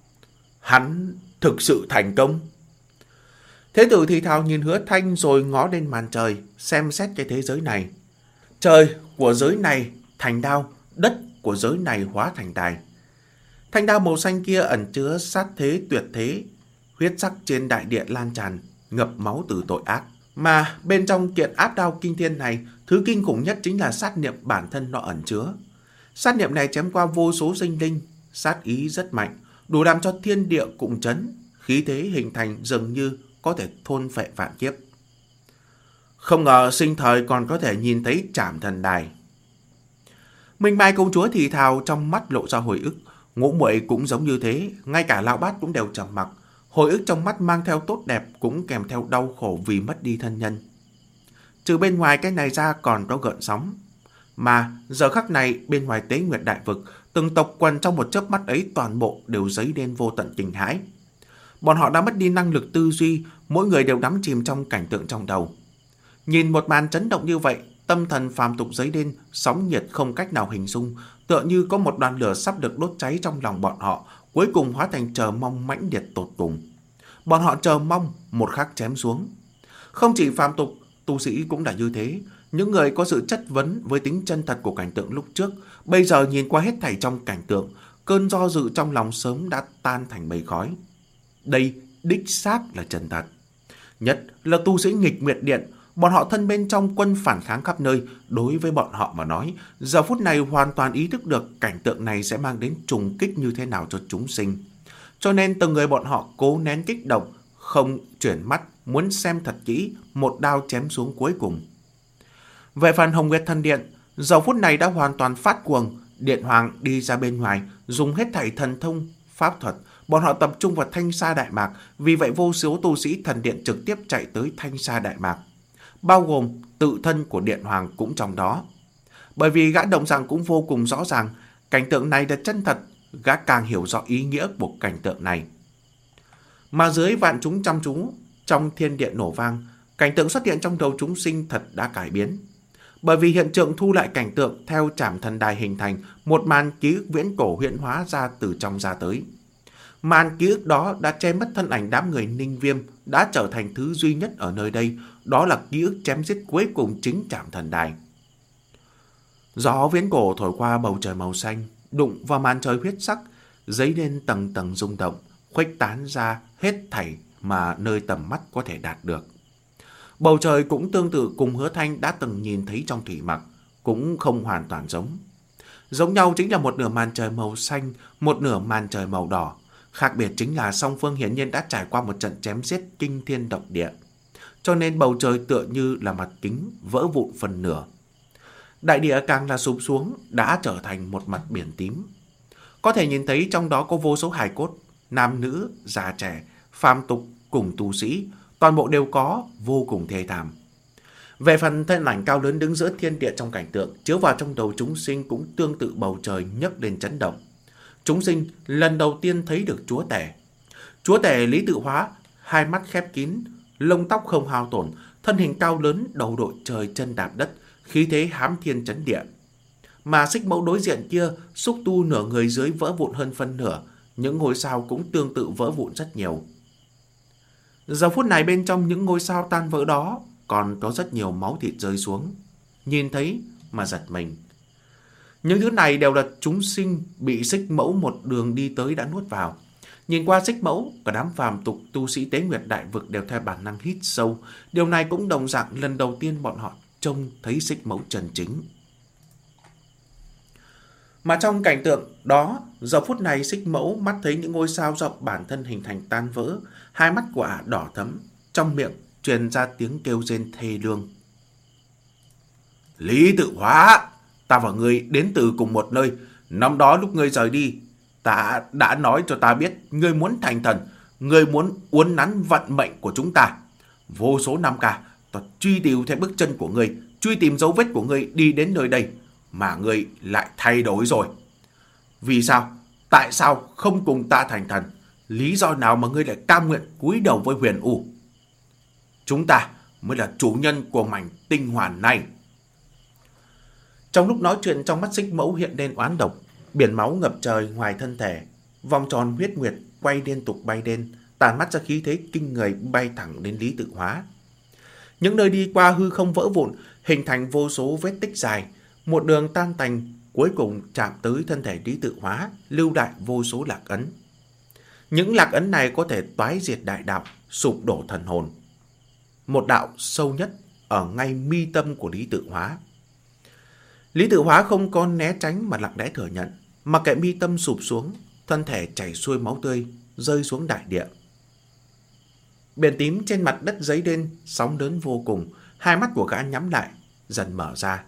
Hắn thực sự thành công. Thế tử thì thào nhìn Hứa Thanh rồi ngó lên màn trời, xem xét cái thế giới này. Trời của giới này thành đao, đất của giới này hóa thành đài. Thanh đao màu xanh kia ẩn chứa sát thế tuyệt thế, huyết sắc trên đại địa lan tràn, ngập máu từ tội ác. Mà bên trong kiện áp đao kinh thiên này, thứ kinh khủng nhất chính là sát niệm bản thân nó ẩn chứa. Sát niệm này chém qua vô số sinh linh, sát ý rất mạnh, đủ làm cho thiên địa cụng chấn, khí thế hình thành dường như có thể thôn phệ vạn kiếp. Không ngờ sinh thời còn có thể nhìn thấy trảm thần đài. Minh Mai công chúa thì thào, trong mắt lộ ra hồi ức. Ngũ muội cũng giống như thế, ngay cả Lão Bát cũng đều trầm mặc. Hồi ức trong mắt mang theo tốt đẹp, cũng kèm theo đau khổ vì mất đi thân nhân. Trừ bên ngoài cái này ra còn có gợn sóng. Mà giờ khắc này bên ngoài Tế Nguyệt Đại Vực, từng tộc quần trong một chớp mắt ấy toàn bộ đều dấy lên vô tận kinh hãi. Bọn họ đã mất đi năng lực tư duy, mỗi người đều đắm chìm trong cảnh tượng trong đầu. Nhìn một màn chấn động như vậy, tâm thần phàm tục dấy lên sóng nhiệt không cách nào hình dung, tựa như có một đoàn lửa sắp được đốt cháy trong lòng bọn họ, cuối cùng hóa thành chờ mong mãnh liệt tột cùng. Bọn họ chờ mong một khắc chém xuống. Không chỉ phàm tục, tu sĩ cũng là như thế. Những người có sự chất vấn với tính chân thật của cảnh tượng lúc trước, bây giờ nhìn qua hết thảy trong cảnh tượng, cơn do dự trong lòng sớm đã tan thành mây khói. Đây đích xác là chân thật. Nhất là tu sĩ nghịch nguyệt điện, bọn họ thân bên trong quân phản kháng khắp nơi, đối với bọn họ mà nói, giờ phút này hoàn toàn ý thức được cảnh tượng này sẽ mang đến trùng kích như thế nào cho chúng sinh. Cho nên từng người bọn họ cố nén kích động, không chuyển mắt, muốn xem thật kỹ một đao chém xuống cuối cùng. Về phần Hồng Nguyệt Thần Điện, giờ phút này đã hoàn toàn phát cuồng. Điện Hoàng đi ra bên ngoài, dùng hết thảy thần thông, pháp thuật. Bọn họ tập trung vào Thanh Sa Đại Mạc, vì vậy vô số tu sĩ thần điện trực tiếp chạy tới Thanh Sa Đại Mạc, bao gồm tự thân của Điện Hoàng cũng trong đó. Bởi vì gã đồng dạng cũng vô cùng rõ ràng, cảnh tượng này là chân thật, gã càng hiểu rõ ý nghĩa của cảnh tượng này. Mà dưới vạn chúng chăm chú, trong thiên điện nổ vang, cảnh tượng xuất hiện trong đầu chúng sinh thật đã cải biến. Bởi vì hiện tượng thu lại cảnh tượng theo trảm thần đài hình thành, một màn ký ức viễn cổ hiện hóa ra từ trong ra tới. Màn ký ức đó đã che mất thân ảnh đám người Ninh Viêm, đã trở thành thứ duy nhất ở nơi đây, đó là ký ức chém giết cuối cùng chính trảm thần đài. Gió viễn cổ thổi qua bầu trời màu xanh, đụng vào màn trời huyết sắc, dấy lên tầng tầng rung động, khuếch tán ra hết thảy mà nơi tầm mắt có thể đạt được. Bầu trời cũng tương tự cùng Hứa Thanh đã từng nhìn thấy trong thủy mặc, cũng không hoàn toàn giống. Giống nhau chính là một nửa màn trời màu xanh, một nửa màn trời màu đỏ. Khác biệt chính là song phương hiển nhiên đã trải qua một trận chém giết kinh thiên động địa. Cho nên bầu trời tựa như là mặt kính vỡ vụn phần nửa. Đại địa càng là sụp xuống, đã trở thành một mặt biển tím. Có thể nhìn thấy trong đó có vô số hài cốt, nam nữ, già trẻ, phàm tục cùng tu sĩ, toàn bộ đều có, vô cùng thê thảm. Về phần thân ảnh cao lớn đứng giữa thiên địa trong cảnh tượng, chiếu vào trong đầu chúng sinh cũng tương tự bầu trời nhấc lên chấn động. Chúng sinh lần đầu tiên thấy được chúa tể. Chúa tể Lý Tự Hóa, hai mắt khép kín, lông tóc không hao tổn, thân hình cao lớn, đầu đội trời chân đạp đất, khí thế hám thiên chấn địa. mà xích mẫu đối diện kia, xúc tu nửa người dưới vỡ vụn hơn phân nửa, những ngôi sao cũng tương tự vỡ vụn rất nhiều. Giờ phút này bên trong những ngôi sao tan vỡ đó còn có rất nhiều máu thịt rơi xuống. Nhìn thấy mà giật mình. Những thứ này đều là chúng sinh bị xích mẫu một đường đi tới đã nuốt vào. Nhìn qua xích mẫu, cả đám phàm tục tu sĩ Tế Nguyệt Đại Vực đều theo bản năng hít sâu. Điều này cũng đồng dạng lần đầu tiên bọn họ trông thấy xích mẫu chân chính. Mà trong cảnh tượng đó, giờ phút này xích mẫu mắt thấy những ngôi sao do bản thân hình thành tan vỡ, hai mắt của ả đỏ thẫm, trong miệng truyền ra tiếng kêu rên thê lương. Lý Tự Hóa, ta và ngươi đến từ cùng một nơi. Năm đó lúc ngươi rời đi, ta đã nói cho ta biết ngươi muốn thành thần, ngươi muốn uốn nắn vận mệnh của chúng ta. Vô số năm cả, ta truy tìm theo bước chân của ngươi, truy tìm dấu vết của ngươi đi đến nơi đây, mà ngươi lại thay đổi rồi. Vì sao? Tại sao không cùng ta thành thần? Lý do nào mà ngươi lại cam nguyện cúi đầu với Huyền U? Chúng ta mới là chủ nhân của mảnh tinh hoàn này. Trong lúc nói chuyện, trong mắt xích mẫu hiện lên oán độc, biển máu ngập trời ngoài thân thể, vòng tròn huyết nguyệt quay liên tục bay lên, tàn mắt ra khí thế kinh người bay thẳng đến Lý Tự Hóa. Những nơi đi qua hư không vỡ vụn, hình thành vô số vết tích dài, một đường tan tành, cuối cùng chạm tới thân thể Lý Tự Hóa, lưu đại vô số lạc ấn. Những lạc ấn này có thể toái diệt đại đạo, sụp đổ thần hồn. Một đạo sâu nhất ở ngay mi tâm của Lý Tự Hóa. Lý Tự Hóa không có né tránh mà lặng lẽ thừa nhận, mặc kệ mi tâm sụp xuống, thân thể chảy xuôi máu tươi, rơi xuống đại địa. Biển tím trên mặt đất dấy lên, sóng lớn vô cùng, hai mắt của gã nhắm lại, dần mở ra.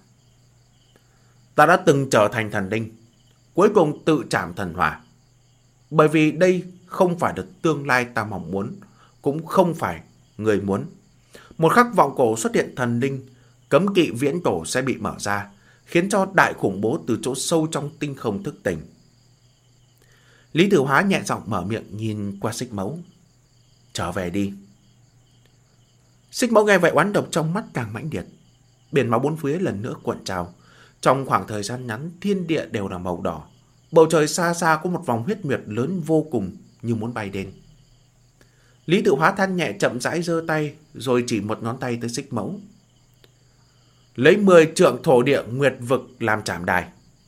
Ta đã từng trở thành thần linh, cuối cùng tự trảm thần hỏa. Bởi vì đây không phải được tương lai ta mong muốn, cũng không phải người muốn. Một khắc vọng cổ xuất hiện thần linh, cấm kỵ viễn cổ sẽ bị mở ra, khiến cho đại khủng bố từ chỗ sâu trong tinh không thức tỉnh. Lý Tự Hóa nhẹ giọng mở miệng nhìn qua xích mẫu. Trở về đi. Xích mẫu nghe vậy oán độc trong mắt càng mãnh liệt. Biển máu bốn phía lần nữa cuộn trào. Trong khoảng thời gian ngắn, thiên địa đều là màu đỏ. Bầu trời xa xa có một vòng huyết nguyệt lớn vô cùng như muốn bay đến. Lý Tự Hóa than nhẹ chậm rãi giơ tay, rồi chỉ một ngón tay tới xích mẫu. Lấy 10 trượng thổ địa nguyệt vực làm trảm đài.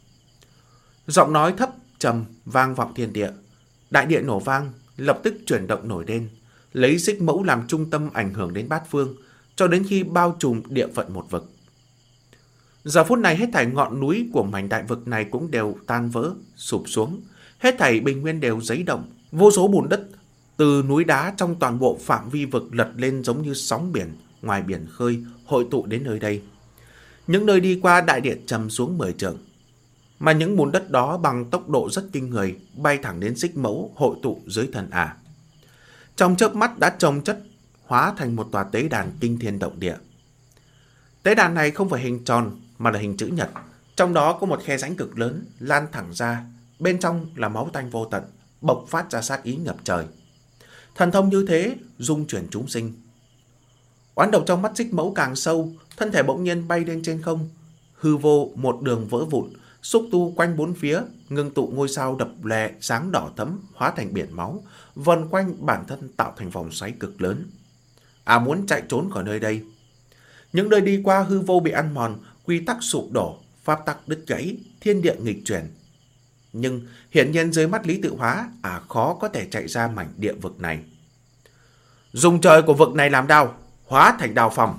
Giọng nói thấp trầm vang vọng thiên địa. Đại địa nổ vang, lập tức chuyển động nổi lên, lấy xích mẫu làm trung tâm ảnh hưởng đến bát phương, cho đến khi bao trùm địa phận một vực. Giờ phút này hết thảy ngọn núi của mảnh đại vực này cũng đều tan vỡ, sụp xuống. Hết thảy bình nguyên đều giấy động, vô số bùn đất từ núi đá trong toàn bộ phạm vi vực lật lên giống như sóng biển ngoài biển khơi, hội tụ đến nơi đây. Những nơi đi qua đại địa trầm xuống 10 trượng, mà những bùn đất đó bằng tốc độ rất kinh người bay thẳng đến xích mẫu, hội tụ dưới thân ả. Trong chớp mắt đã chồng chất hóa thành một tòa tế đàn kinh thiên động địa. Tế đàn này không phải hình tròn mà là hình chữ nhật, trong đó có một khe rãnh cực lớn lan thẳng ra, bên trong là máu tanh vô tận, bộc phát ra sát ý ngập trời. Thần thông như thế dung chuyển chúng sinh. Oán độc trong mắt xích mẫu càng sâu, thân thể bỗng nhiên bay lên trên không, hư vô một đường vỡ vụn, xúc tu quanh bốn phía, ngưng tụ ngôi sao đập lè sáng đỏ thẫm hóa thành biển máu, vần quanh bản thân tạo thành vòng xoáy cực lớn. Muốn chạy trốn khỏi nơi đây. Những nơi đi qua hư vô bị ăn mòn, quy tắc sụp đổ, pháp tắc đứt gãy, thiên địa nghịch chuyển. Nhưng hiển nhiên dưới mắt Lý Tự Hóa, khó có thể chạy ra mảnh địa vực này. Dùng trời của vực này làm đao, hóa thành đao phòng.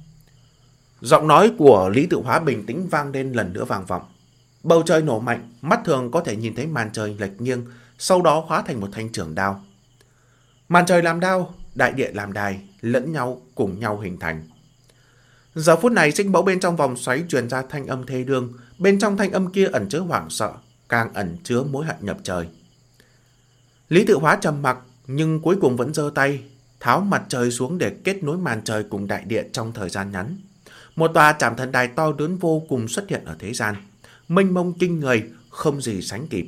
Giọng nói của Lý Tự Hóa bình tĩnh vang lên lần nữa vang vọng. Bầu trời nổ mạnh, mắt thường có thể nhìn thấy màn trời lệch nghiêng, sau đó hóa thành một thanh trường đao. Màn trời làm đao, đại địa làm đài, lẫn nhau cùng nhau hình thành. Giờ phút này xích mẫu bên trong vòng xoáy truyền ra thanh âm thê lương, bên trong thanh âm kia ẩn chứa hoảng sợ, càng ẩn chứa mối hận nhập trời. Lý Tự Hóa trầm mặc nhưng cuối cùng vẫn giơ tay, tháo mặt trời xuống để kết nối màn trời cùng đại địa trong thời gian ngắn. Một tòa trảm thần đài to lớn vô cùng xuất hiện ở thế gian, mênh mông kinh người, không gì sánh kịp.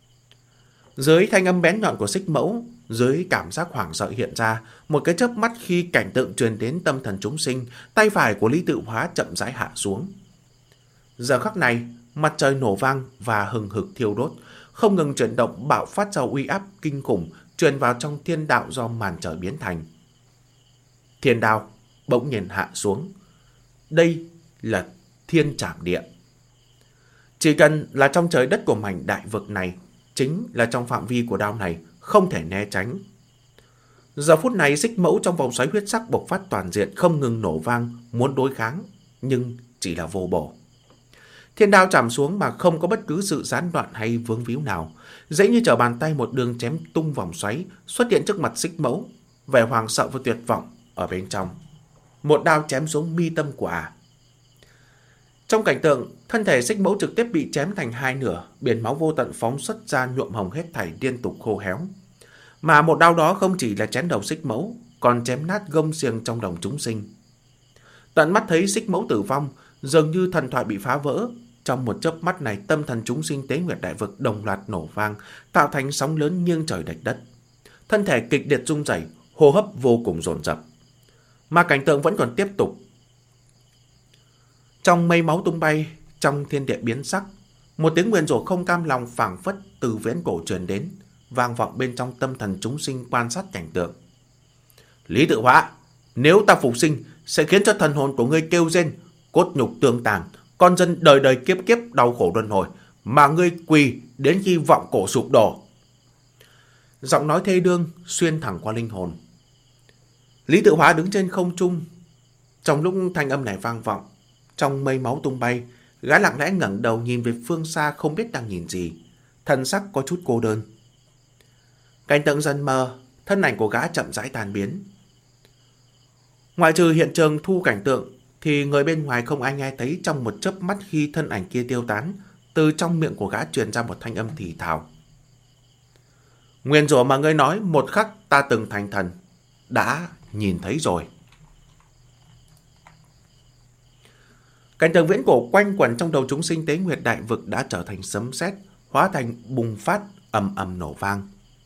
Dưới thanh âm bén nhọn của xích mẫu, dưới cảm giác hoảng sợ hiện ra, một cái chớp mắt khi cảnh tượng truyền đến tâm thần chúng sinh, tay phải của Lý Tự Hóa chậm rãi hạ xuống. Giờ khắc này, mặt trời nổ vang và hừng hực thiêu đốt, không ngừng chuyển động bạo phát ra uy áp kinh khủng truyền vào trong thiên đạo do màn trời biến thành. Thiên đao bỗng nhiên hạ xuống. Đây là thiên trảm địa. Chỉ cần là trong trời đất của mảnh đại vực này, chính là trong phạm vi của đao này, không thể né tránh. Giờ phút này xích mẫu trong vòng xoáy huyết sắc bộc phát toàn diện, không ngừng nổ vang, muốn đối kháng, nhưng chỉ là vô bổ. Thiên đao chạm xuống mà không có bất cứ sự gián đoạn hay vướng víu nào, dễ như trở bàn tay một đường chém tung vòng xoáy xuất hiện trước mặt xích mẫu, vẻ hoàng sợ và tuyệt vọng ở bên trong. Một đao chém xuống mi tâm của ả. Trong cảnh tượng, thân thể xích mẫu trực tiếp bị chém thành hai nửa, biển máu vô tận phóng xuất ra nhuộm hồng hết thảy liên tục khô héo. Mà một đao đó không chỉ là chém đầu xích mẫu, còn chém nát gông xiềng trong lòng chúng sinh. Tận mắt thấy xích mẫu tử vong, dường như thần thoại bị phá vỡ. Trong một chớp mắt này, tâm thần chúng sinh Tế Nguyệt Đại Vực đồng loạt nổ vang, tạo thành sóng lớn nghiêng trời lệch đất. Thân thể kịch liệt rung rẩy, hô hấp vô cùng dồn dập. Mà cảnh tượng vẫn còn tiếp tục. Trong mây máu tung bay, trong thiên địa biến sắc, một tiếng nguyền rủa không cam lòng phảng phất từ viễn cổ truyền đến, vang vọng bên trong tâm thần chúng sinh quan sát cảnh tượng. Lý Tự Hóa, nếu ta phục sinh, sẽ khiến cho thần hồn của ngươi kêu rên, cốt nhục tương tàn, con dân đời đời kiếp kiếp đau khổ luân hồi, mà ngươi quỳ đến khi vọng cổ sụp đổ. Giọng nói thê đương xuyên thẳng qua linh hồn. Lý Tự Hóa đứng trên không trung. Trong lúc thanh âm này vang vọng, trong mây máu tung bay, gã lặng lẽ ngẩng đầu nhìn về phương xa không biết đang nhìn gì, thần sắc có chút cô đơn. Cảnh tượng dần mờ, thân ảnh của gã chậm rãi tan biến. Ngoại trừ hiện trường thu cảnh tượng, thì người bên ngoài không ai nghe thấy. Trong một chớp mắt khi thân ảnh kia tiêu tán, từ trong miệng của gã truyền ra một thanh âm thì thào. Nguyền rủa mà ngươi nói một khắc ta từng thành thần, đã nhìn thấy rồi. Cảnh tượng viễn cổ quanh quẩn trong đầu chúng sinh Tế Nguyệt Đại Vực đã trở thành sấm sét, hóa thành bùng phát ầm ầm nổ vang.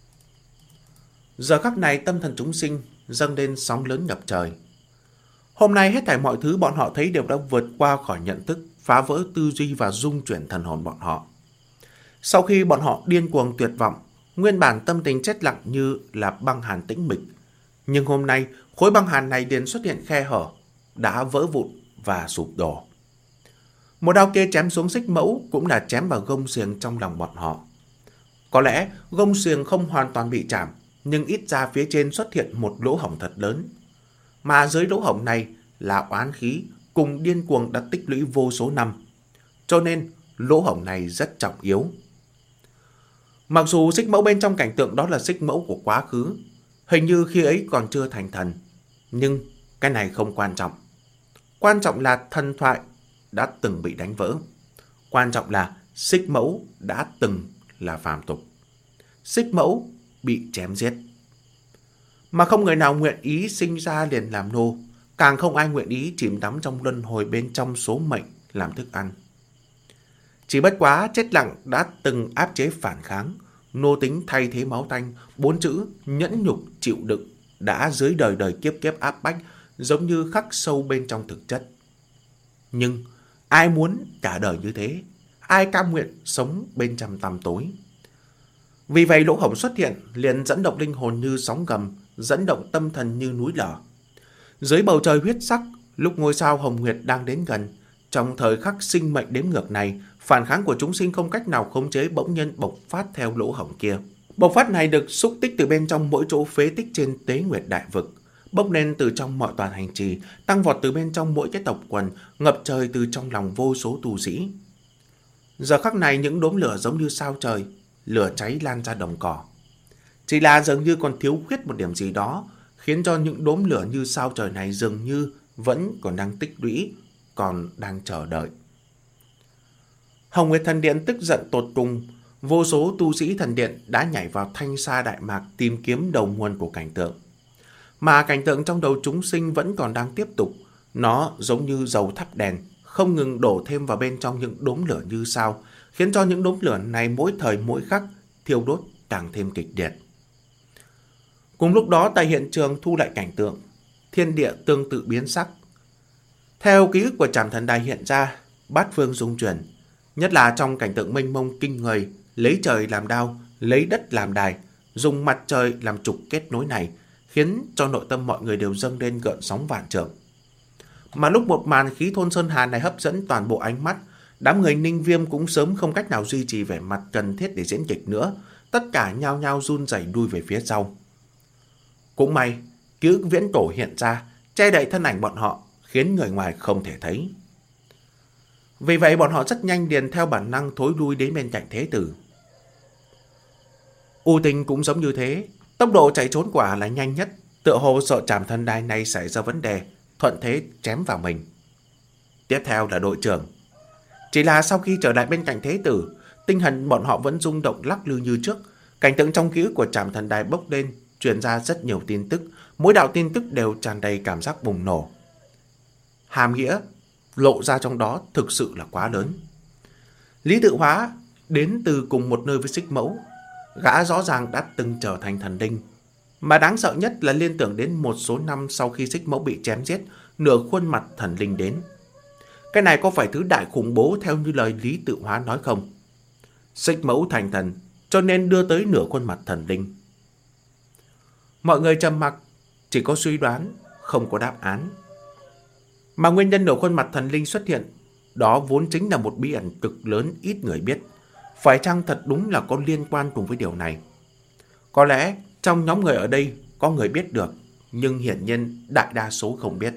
Giờ khắc này tâm thần chúng sinh dâng lên sóng lớn ngập trời. Hôm nay hết thảy mọi thứ bọn họ thấy đều đã vượt qua khỏi nhận thức, phá vỡ tư duy và dung chuyển thần hồn bọn họ. Sau khi bọn họ điên cuồng tuyệt vọng, nguyên bản tâm tình chết lặng như là băng hàn tĩnh mịch. Nhưng hôm nay, khối băng hàn này liền xuất hiện khe hở, đã vỡ vụn và sụp đổ. Một đao kia chém xuống xích mẫu cũng là chém vào gông xiềng trong lòng bọn họ. Có lẽ gông xiềng không hoàn toàn bị chạm, nhưng ít ra phía trên xuất hiện một lỗ hổng thật lớn. Mà dưới lỗ hổng này là oán khí cùng điên cuồng đã tích lũy vô số năm. Cho nên lỗ hổng này rất trọng yếu. Mặc dù xích mẫu bên trong cảnh tượng đó là xích mẫu của quá khứ, hình như khi ấy còn chưa thành thần, nhưng cái này không quan trọng. Quan trọng là thần thoại đã từng bị đánh vỡ. Quan trọng là xích mẫu đã từng là phàm tục. Xích mẫu bị chém giết. Mà không người nào nguyện ý sinh ra liền làm nô, càng không ai nguyện ý chìm đắm trong luân hồi bên trong số mệnh làm thức ăn. Chỉ bất quá chết lặng đã từng áp chế phản kháng, nô tính thay thế máu tanh, 4 chữ nhẫn nhục chịu đựng đã dưới đời đời kiếp kiếp áp bách, giống như khắc sâu bên trong thực chất. Nhưng ai muốn cả đời như thế? Ai cam nguyện sống bên trong tăm tối? Vì vậy lỗ hổng xuất hiện liền dẫn động linh hồn như sóng gầm, dẫn động tâm thần như núi lở. Dưới bầu trời huyết sắc, lúc ngôi sao hồng nguyệt đang đến gần, trong thời khắc sinh mệnh đếm ngược này, phản kháng của chúng sinh không cách nào khống chế bỗng nhiên bộc phát theo lỗ hổng kia. Bộc phát này được xúc tích từ bên trong mỗi chỗ phế tích trên Tế Nguyệt Đại Vực, bốc lên từ trong mọi toàn hành trì, tăng vọt từ bên trong mỗi cái tộc quần, ngập trời từ trong lòng vô số tu sĩ. Giờ khắc này những đốm lửa giống như sao trời, lửa cháy lan ra đồng cỏ. Chỉ là dường như còn thiếu khuyết một điểm gì đó, khiến cho những đốm lửa như sao trời này dường như vẫn còn đang tích lũy, còn đang chờ đợi. Hồng Nguyệt Thần Điện tức giận tột cùng, vô số tu sĩ thần điện đã nhảy vào thanh sa đại mạc tìm kiếm đầu nguồn của cảnh tượng. Mà cảnh tượng trong đầu chúng sinh vẫn còn đang tiếp tục, nó giống như dầu thắp đèn, không ngừng đổ thêm vào bên trong những đốm lửa như sao, khiến cho những đốm lửa này mỗi thời mỗi khắc thiêu đốt càng thêm kịch liệt. Cùng lúc đó tại hiện trường thu lại cảnh tượng, thiên địa tương tự biến sắc. Theo ký ức của Trảm Thần Đài hiện ra, bát phương dung chuyển, Nhất là trong cảnh tượng mênh mông kinh người, lấy trời làm đao, lấy đất làm đài, dùng mặt trời làm trục kết nối này, khiến cho nội tâm mọi người đều dâng lên gợn sóng vạn trượng. Mà lúc một màn khí thôn sơn hà này hấp dẫn toàn bộ ánh mắt, đám người Ninh Viêm cũng sớm không cách nào duy trì vẻ mặt cần thiết để diễn kịch nữa, tất cả nhao nhao run rẩy đuôi về phía sau. Cũng may, ký ức viễn cổ hiện ra, che đậy thân ảnh bọn họ, khiến người ngoài không thể thấy. Vì vậy bọn họ rất nhanh liền theo bản năng thối lui đến bên cạnh Thế Tử. U Tinh cũng giống như thế, tốc độ chạy trốn của ả là nhanh nhất, tựa hồ sợ Trảm Thần Đài này xảy ra vấn đề, thuận thế chém vào mình. Tiếp theo là đội trưởng. Chỉ là sau khi trở lại bên cạnh Thế Tử, tinh thần bọn họ vẫn rung động lắc lư như trước. Cảnh tượng trong ký ức của Trảm Thần Đài bốc lên, truyền ra rất nhiều tin tức, mỗi đạo tin tức đều tràn đầy cảm giác bùng nổ. Hàm nghĩa lộ ra trong đó thực sự là quá lớn. Lý Tự Hóa đến từ cùng một nơi với Xích Mẫu, gã rõ ràng đã từng trở thành thần linh. Mà đáng sợ nhất là liên tưởng đến một số năm sau khi Xích Mẫu bị chém giết, nửa khuôn mặt thần linh đến. Cái này có phải thứ đại khủng bố theo như lời Lý Tự Hóa nói không? Xích Mẫu thành thần, cho nên đưa tới nửa khuôn mặt thần linh. Mọi người trầm mặc, chỉ có suy đoán, không có đáp án. Mà nguyên nhân nửa khuôn mặt thần linh xuất hiện, đó vốn chính là một bí ẩn cực lớn ít người biết. Phải chăng thật đúng là có liên quan cùng với điều này? Có lẽ trong nhóm người ở đây có người biết được, nhưng hiển nhiên đại đa số không biết.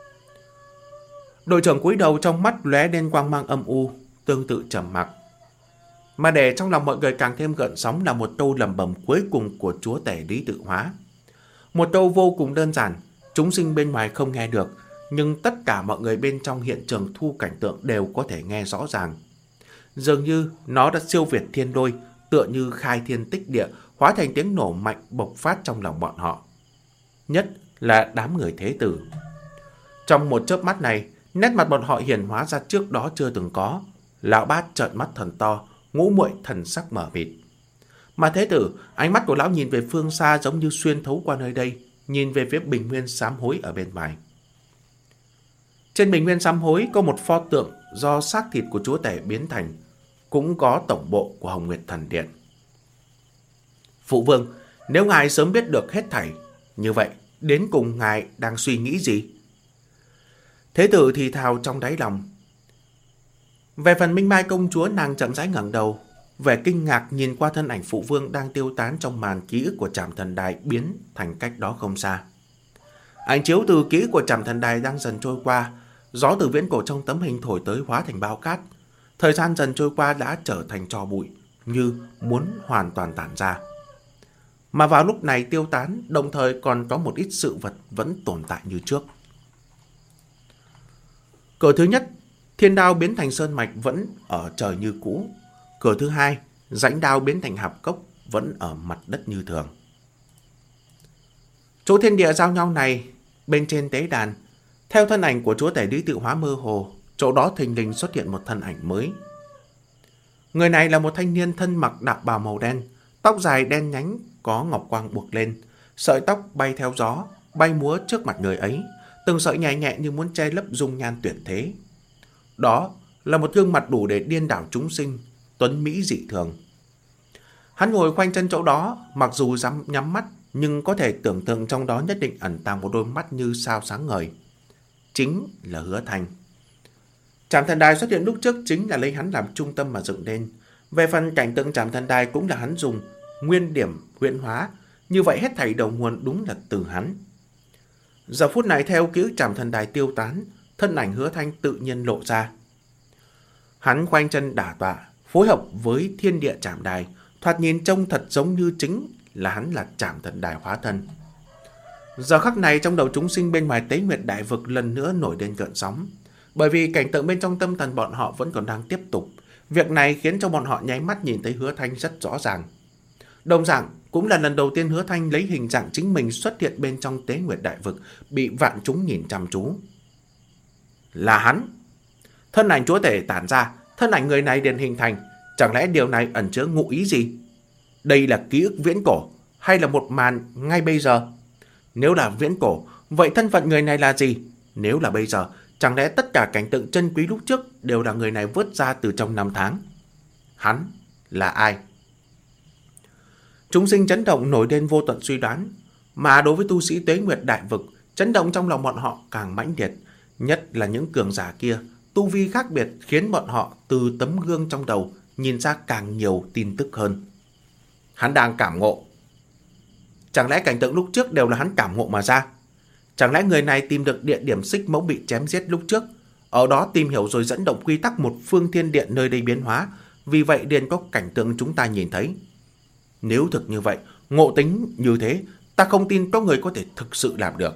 Đội trưởng cúi đầu, trong mắt lóe lên quang mang âm u, tương tự trầm mặc. Mà để trong lòng mọi người càng thêm gợn sóng là một câu lẩm bẩm cuối cùng của chúa tể Lý Tự Hóa. Một câu vô cùng đơn giản, chúng sinh bên ngoài không nghe được, nhưng tất cả mọi người bên trong hiện trường thu cảnh tượng đều có thể nghe rõ ràng. Dường như nó đã siêu việt thiên đôi, tựa như khai thiên tích địa, hóa thành tiếng nổ mạnh bộc phát trong lòng bọn họ. Nhất là đám người Thế Tử. Trong một chớp mắt này, nét mặt bọn họ hiển hóa ra trước đó chưa từng có. Lão Bát trợn mắt thần to, Ngũ Muội thần sắc mờ mịt. Mà Thế Tử, ánh mắt của lão nhìn về phương xa giống như xuyên thấu qua nơi đây, nhìn về phía bình nguyên sám hối ở bên ngoài. Trên bình nguyên sám hối có một pho tượng do xác thịt của chúa tể biến thành, cũng có tổng bộ của Hồng Nguyệt Thần Điện. Phụ vương, nếu ngài sớm biết được hết thảy, như vậy đến cùng ngài đang suy nghĩ gì? Thế Tử thì thào trong đáy lòng. Về phần Minh Mai công chúa, nàng chậm rãi ngẩng đầu, vẻ kinh ngạc nhìn qua thân ảnh phụ vương đang tiêu tán trong màn ký ức của Trảm Thần Đài biến thành cách đó không xa. Ánh chiếu từ ký ức của Trảm Thần Đài đang dần trôi qua, gió từ viễn cổ trong tấm hình thổi tới hóa thành bao cát. Thời gian dần trôi qua đã trở thành tro bụi, như muốn hoàn toàn tản ra. Mà vào lúc này tiêu tán, đồng thời còn có một ít sự vật vẫn tồn tại như trước. Cửa thứ nhất, thiên đao biến thành sơn mạch vẫn ở trời như cũ. Cửa thứ hai, rãnh đao biến thành hạp cốc vẫn ở mặt đất như thường. Chỗ thiên địa giao nhau này, bên trên tế đàn, theo thân ảnh của chúa tể Lý Tự Hóa mơ hồ, chỗ đó thình lình xuất hiện một thân ảnh mới. Người này là một thanh niên thân mặc đạo bào màu đen, tóc dài đen nhánh có ngọc quang buộc lên, sợi tóc bay theo gió, bay múa trước mặt người ấy, từng sợi nhẹ nhẹ như muốn che lấp dung nhan tuyệt thế. Đó là một gương mặt đủ để điên đảo chúng sinh, tuấn mỹ dị thường. Hắn ngồi khoanh chân chỗ đó, mặc dù dám nhắm mắt, nhưng có thể tưởng tượng trong đó nhất định ẩn tàng một đôi mắt như sao sáng ngời. Chính là Hứa Thanh. Trảm Thần Đài xuất hiện lúc trước chính là lấy hắn làm trung tâm mà dựng lên. Về phần cảnh tượng Trảm Thần Đài cũng là hắn dùng nguyên điểm huyễn hóa, như vậy hết thảy đầu nguồn đúng là từ hắn. Giờ phút này theo ký ức Trảm Thần Đài tiêu tán, thân ảnh Hứa Thanh tự nhiên lộ ra. Hắn khoanh chân đả tọa, phối hợp với thiên địa Trảm Đài, thoạt nhìn trông thật giống như chính là hắn là Trảm Thần Đài hóa thân. Giờ khắc này trong đầu chúng sinh bên ngoài Tế Nguyệt Đại Vực lần nữa nổi lên gợn sóng, bởi vì cảnh tượng bên trong tâm thần bọn họ vẫn còn đang tiếp tục. Việc này khiến cho bọn họ nháy mắt nhìn thấy Hứa Thanh rất rõ ràng. Đồng dạng cũng là lần đầu tiên Hứa Thanh lấy hình dạng chính mình xuất hiện bên trong Tế Nguyệt Đại Vực, bị vạn chúng nhìn chăm chú. Là hắn. Thân ảnh chúa tể tản ra, thân ảnh người này liền hình thành, chẳng lẽ điều này ẩn chứa ngụ ý gì? Đây là ký ức viễn cổ hay là một màn ngay bây giờ? Nếu là viễn cổ, vậy thân phận người này là gì? Nếu là bây giờ, Chẳng lẽ tất cả cảnh tượng chân quý lúc trước đều là người này vớt ra từ trong năm tháng? Hắn là ai? Chúng sinh chấn động nổi lên vô tận suy đoán, mà đối với tu sĩ Tuế Nguyệt Đại Vực, chấn động trong lòng bọn họ càng mãnh liệt, nhất là những cường giả kia, tu vi khác biệt khiến bọn họ từ tấm gương trong đầu nhìn ra càng nhiều tin tức hơn. Hắn đang cảm ngộ. Chẳng lẽ cảnh tượng lúc trước đều là hắn cảm ngộ mà ra? Chẳng lẽ người này tìm được địa điểm xích mẫu bị chém giết lúc trước, ở đó tìm hiểu rồi dẫn động quy tắc một phương thiên điện nơi đây biến hóa, vì vậy liền có cảnh tượng chúng ta nhìn thấy. Nếu thực như vậy, ngộ tính như thế, ta không tin có người có thể thực sự làm được.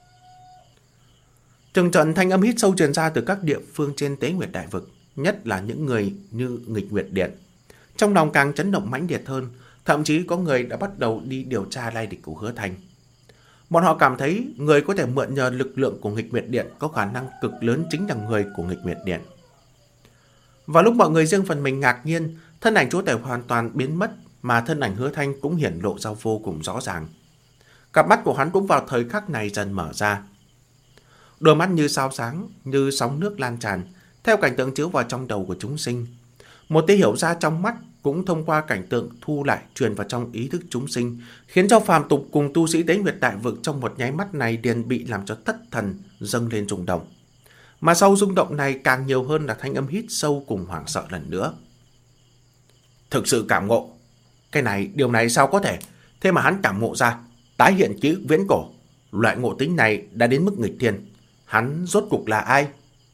Từng trận thanh âm hít sâu truyền ra từ các địa phương trên Tế Nguyệt Đại Vực, nhất là những người như Nghịch Nguyệt Điện. Trong lòng càng chấn động mãnh liệt hơn, thậm chí có người đã bắt đầu đi điều tra lai lịch của Hứa Thanh. Bọn họ cảm thấy người có thể mượn nhờ lực lượng của Nghịch Nguyệt Điện có khả năng cực lớn chính là người của Nghịch Nguyệt Điện. Vào lúc mọi người riêng phần mình ngạc nhiên, thân ảnh chúa tể hoàn toàn biến mất, mà thân ảnh Hứa Thanh cũng hiển lộ ra vô cùng rõ ràng. Cặp mắt của hắn cũng vào thời khắc này dần mở ra. Đôi mắt như sao sáng, như sóng nước lan tràn, theo cảnh tượng chiếu vào trong đầu của chúng sinh. Một tia hiểu ra trong mắt cũng thông qua cảnh tượng thu lại truyền vào trong ý thức chúng sinh, khiến cho phàm tục cùng tu sĩ Tế Nguyệt Đại Vực trong một nháy mắt này liền bị làm cho thất thần, dâng lên rung động. Mà sau rung động này càng nhiều hơn là thanh âm hít sâu cùng hoảng sợ lần nữa. Thực sự cảm ngộ. Điều này sao có thể? Thế mà hắn cảm ngộ ra, tái hiện ký ức viễn cổ. Loại ngộ tính này đã đến mức nghịch thiên. Hắn rốt cục là ai?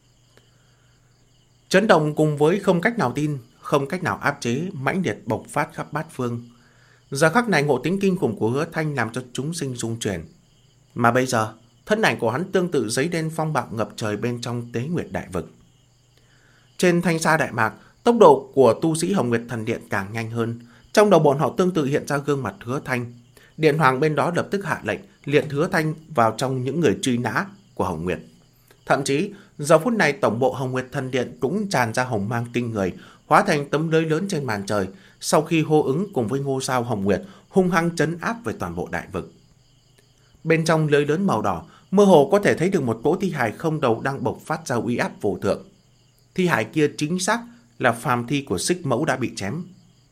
Chấn động cùng với không cách nào tin, không cách nào áp chế, mãnh liệt bộc phát khắp bát phương. Giờ khắc này ngộ tính kinh khủng của Hứa Thanh làm cho chúng sinh rung chuyển. Mà bây giờ, thân ảnh của hắn tương tự giấy đen phong bạo ngập trời bên trong Tế Nguyệt Đại Vực. Trên thanh sa đại mạc, tốc độ của tu sĩ Hồng Nguyệt Thần Điện càng nhanh hơn. Trong đầu bọn họ tương tự hiện ra gương mặt Hứa Thanh. Điện hoàng bên đó lập tức hạ lệnh liệt Hứa Thanh vào trong những người truy nã của Hồng Nguyệt. Thậm chí, giờ phút này tổng bộ Hồng Nguyệt Thần Điện cũng tràn ra hồng mang kinh người, hóa thành tấm lưới lớn trên màn trời, sau khi hô ứng cùng với ngôi sao Hồng Nguyệt, hung hăng trấn áp về toàn bộ đại vực. Bên trong lưới lớn màu đỏ, mơ hồ có thể thấy được một cỗ thi hài không đầu đang bộc phát ra uy áp vô thượng. Thi hài kia chính xác là phàm thi của xích mẫu đã bị chém.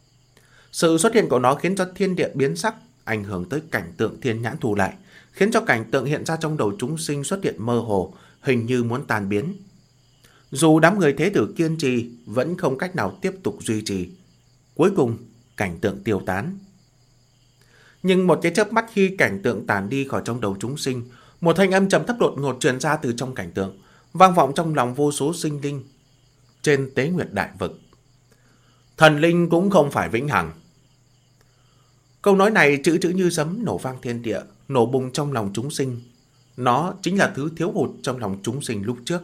Sự xuất hiện của nó khiến cho thiên địa biến sắc, ảnh hưởng tới cảnh tượng thiên nhãn thu lại, khiến cho cảnh tượng hiện ra trong đầu chúng sinh xuất hiện mơ hồ, hình như muốn tan biến. Dù đám người thế tử kiên trì, vẫn không cách nào tiếp tục duy trì. Cuối cùng, cảnh tượng tiêu tán. Nhưng một cái chớp mắt khi cảnh tượng tàn đi khỏi trong đầu chúng sinh, một thanh âm trầm thấp đột ngột truyền ra từ trong cảnh tượng, vang vọng trong lòng vô số sinh linh trên Tế Nguyệt Đại Vực. Thần linh cũng không phải vĩnh hằng. Câu nói này chữ chữ như sấm nổ vang thiên địa, nổ bùng trong lòng chúng sinh. Nó chính là thứ thiếu hụt trong lòng chúng sinh lúc trước.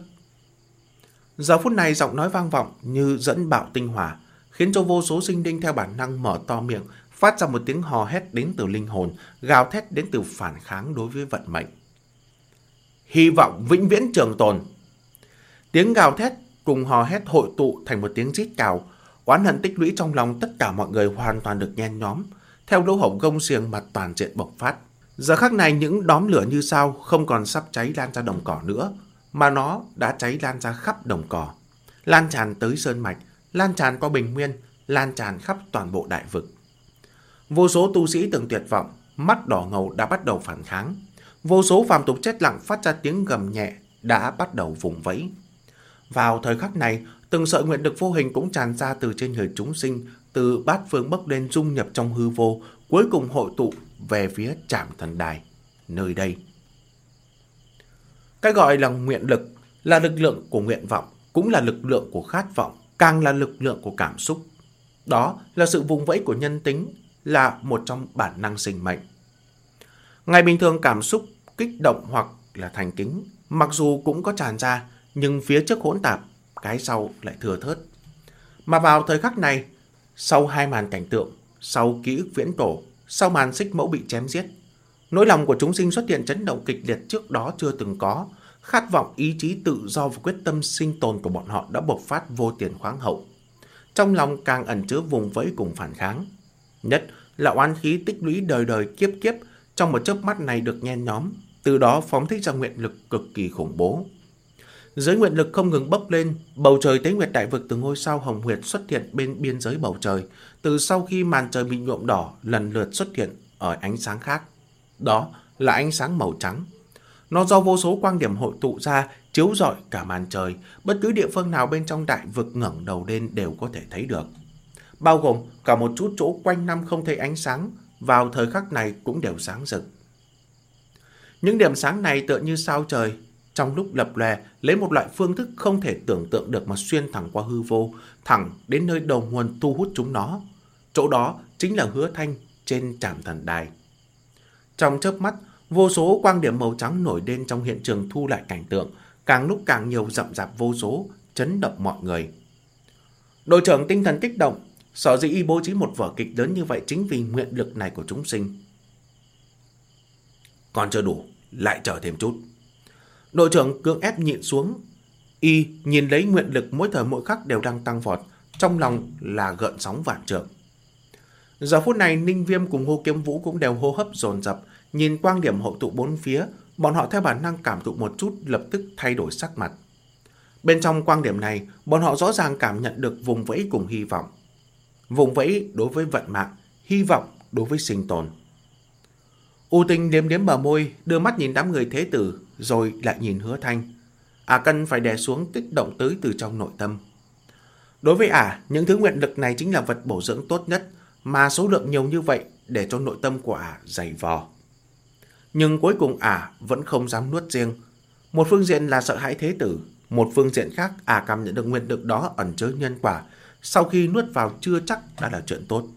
Giờ phút này giọng nói vang vọng như dẫn bạo tinh hỏa, khiến cho vô số sinh linh theo bản năng mở to miệng, phát ra một tiếng hò hét đến từ linh hồn, gào thét đến từ phản kháng đối với vận mệnh. Hy vọng vĩnh viễn trường tồn. Tiếng gào thét cùng hò hét hội tụ thành một tiếng rít cào, oán hận tích lũy trong lòng tất cả mọi người hoàn toàn được nhen nhóm, theo lỗ hổng gông xiềng mà toàn diện bộc phát. Giờ khắc này những đóm lửa như sao không còn sắp cháy lan ra đồng cỏ nữa, mà nó đã cháy lan ra khắp đồng cỏ, lan tràn tới sơn mạch, lan tràn qua bình nguyên, lan tràn khắp toàn bộ đại vực. Vô số tu sĩ từng tuyệt vọng, mắt đỏ ngầu đã bắt đầu phản kháng. Vô số phàm tục chết lặng phát ra tiếng gầm nhẹ đã bắt đầu vùng vẫy. Vào thời khắc này, từng sợi nguyện lực vô hình cũng tràn ra từ trên người chúng sinh, từ bát phương bốc lên dung nhập trong hư vô, cuối cùng hội tụ về phía Trảm Thần Đài, nơi đây. Cái gọi là nguyện lực là lực lượng của nguyện vọng, cũng là lực lượng của khát vọng, càng là lực lượng của cảm xúc. Đó là sự vùng vẫy của nhân tính, là một trong bản năng sinh mệnh. Ngày bình thường cảm xúc kích động hoặc là thành kính, mặc dù cũng có tràn ra, nhưng phía trước hỗn tạp, cái sau lại thừa thớt. Mà vào thời khắc này, sau hai màn cảnh tượng, sau ký ức viễn cổ, sau màn xích mẫu bị chém giết, nỗi lòng của chúng sinh xuất hiện chấn động kịch liệt trước đó chưa từng có. Khát vọng, ý chí tự do và quyết tâm sinh tồn của bọn họ đã bộc phát vô tiền khoáng hậu. Trong lòng càng ẩn chứa vùng vẫy cùng phản kháng. Nhất là oán khí tích lũy đời đời kiếp kiếp trong một chớp mắt này được nhen nhóm, từ đó phóng thích ra nguyện lực cực kỳ khủng bố. Giới nguyện lực không ngừng bốc lên, bầu trời Tế Nguyệt Đại Vực từ ngôi sao hồng nguyệt xuất hiện bên biên giới bầu trời. Từ sau khi màn trời bị nhuộm đỏ, lần lượt xuất hiện ở ánh sáng khác. Đó là ánh sáng màu trắng. Nó do vô số quang điểm hội tụ ra, chiếu rọi cả màn trời. Bất cứ địa phương nào bên trong đại vực ngẩng đầu lên đều có thể thấy được. Bao gồm cả một chút chỗ quanh năm không thấy ánh sáng, vào thời khắc này cũng đều sáng rực. Những điểm sáng này tựa như sao trời, trong lúc lập lòe lấy một loại phương thức không thể tưởng tượng được mà xuyên thẳng qua hư vô, thẳng đến nơi đầu nguồn thu hút chúng nó. Chỗ đó chính là Hứa Thanh trên Trảm Thần Đài. Trong chớp mắt, vô số quang điểm màu trắng nổi lên trong hiện trường thu lại cảnh tượng, càng lúc càng nhiều rậm rạp vô số, chấn động mọi người. Đội trưởng tinh thần kích động, sở dĩ y bố trí một vở kịch lớn như vậy chính vì nguyện lực này của chúng sinh. Còn chưa đủ, lại chờ thêm chút. Đội trưởng cưỡng ép nhịn xuống. Y nhìn lấy nguyện lực mỗi thời mỗi khắc đều đang tăng vọt, trong lòng là gợn sóng vạn trượng. Giờ phút này Ninh Viêm cùng Ngô Kiếm Vũ cũng đều hô hấp dồn dập, nhìn quang điểm hội tụ bốn phía, bọn họ theo bản năng cảm thụ một chút lập tức thay đổi sắc mặt. Bên trong quang điểm này, bọn họ rõ ràng cảm nhận được vùng vẫy cùng hy vọng. Vùng vẫy đối với vận mạng, hy vọng đối với sinh tồn. U Tinh liếm liếm bờ môi, đưa mắt nhìn đám người thế tử, rồi lại nhìn Hứa Thanh. Cần phải đè xuống kích động tới từ trong nội tâm. Đối với những thứ nguyện lực này chính là vật bổ dưỡng tốt nhất, mà số lượng nhiều như vậy để cho nội tâm của dày vò. Nhưng cuối cùng vẫn không dám nuốt riêng. Một phương diện là sợ hãi thế tử, một phương diện khác cảm nhận được nguyện lực đó ẩn chứa nhân quả, sau khi nuốt vào chưa chắc đã là chuyện tốt.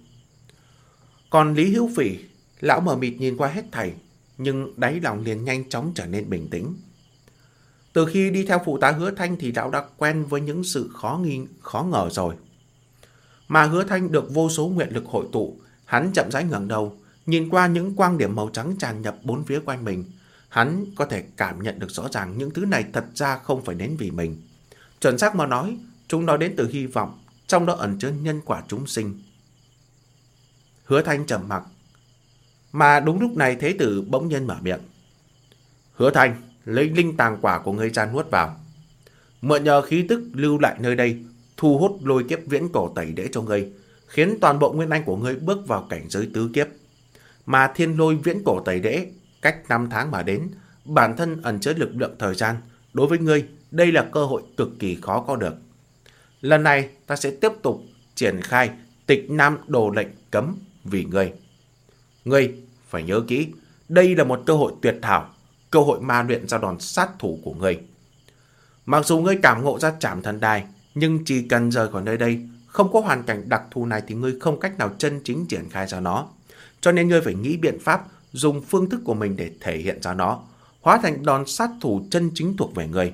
Còn Lý Hữu Phỉ, lão mờ mịt nhìn qua hết thảy, nhưng đáy lòng liền nhanh chóng trở nên bình tĩnh. Từ khi đi theo phụ tá Hứa Thanh thì lão đã quen với những sự khó ngờ rồi. Mà Hứa Thanh được vô số nguyện lực hội tụ, hắn chậm rãi ngẩng đầu, nhìn qua những quang điểm màu trắng tràn nhập bốn phía quanh mình. Hắn có thể cảm nhận được rõ ràng những thứ này thật ra không phải đến vì mình. Chuẩn xác mà nói, chúng nó đến từ hy vọng, trong đó ẩn chứa nhân quả chúng sinh. Hứa Thanh trầm mặc. Mà đúng lúc này thế tử bỗng nhiên mở miệng. Hứa Thanh, lấy linh tàng quả của ngươi ra nuốt vào. Mượn nhờ khí tức lưu lại nơi đây, thu hút lôi kiếp viễn cổ tẩy đễ cho ngươi, khiến toàn bộ nguyên anh của ngươi bước vào cảnh giới tứ kiếp. Mà thiên lôi viễn cổ tẩy đễ, cách 5 tháng mà đến, bản thân ẩn chứa lực lượng thời gian. Đối với ngươi, đây là cơ hội cực kỳ khó có được. Lần này ta sẽ tiếp tục triển khai tịch nam đồ lệnh cấm vì ngươi. Ngươi phải nhớ kỹ, đây là một cơ hội tuyệt thảo, cơ hội ma luyện ra đòn sát thủ của ngươi. Mặc dù ngươi cảm ngộ ra Trảm Thần Đài, nhưng chỉ cần rời khỏi nơi đây, không có hoàn cảnh đặc thù này thì ngươi không cách nào chân chính triển khai ra nó. Cho nên ngươi phải nghĩ biện pháp, dùng phương thức của mình để thể hiện ra nó, hóa thành đòn sát thủ chân chính thuộc về ngươi.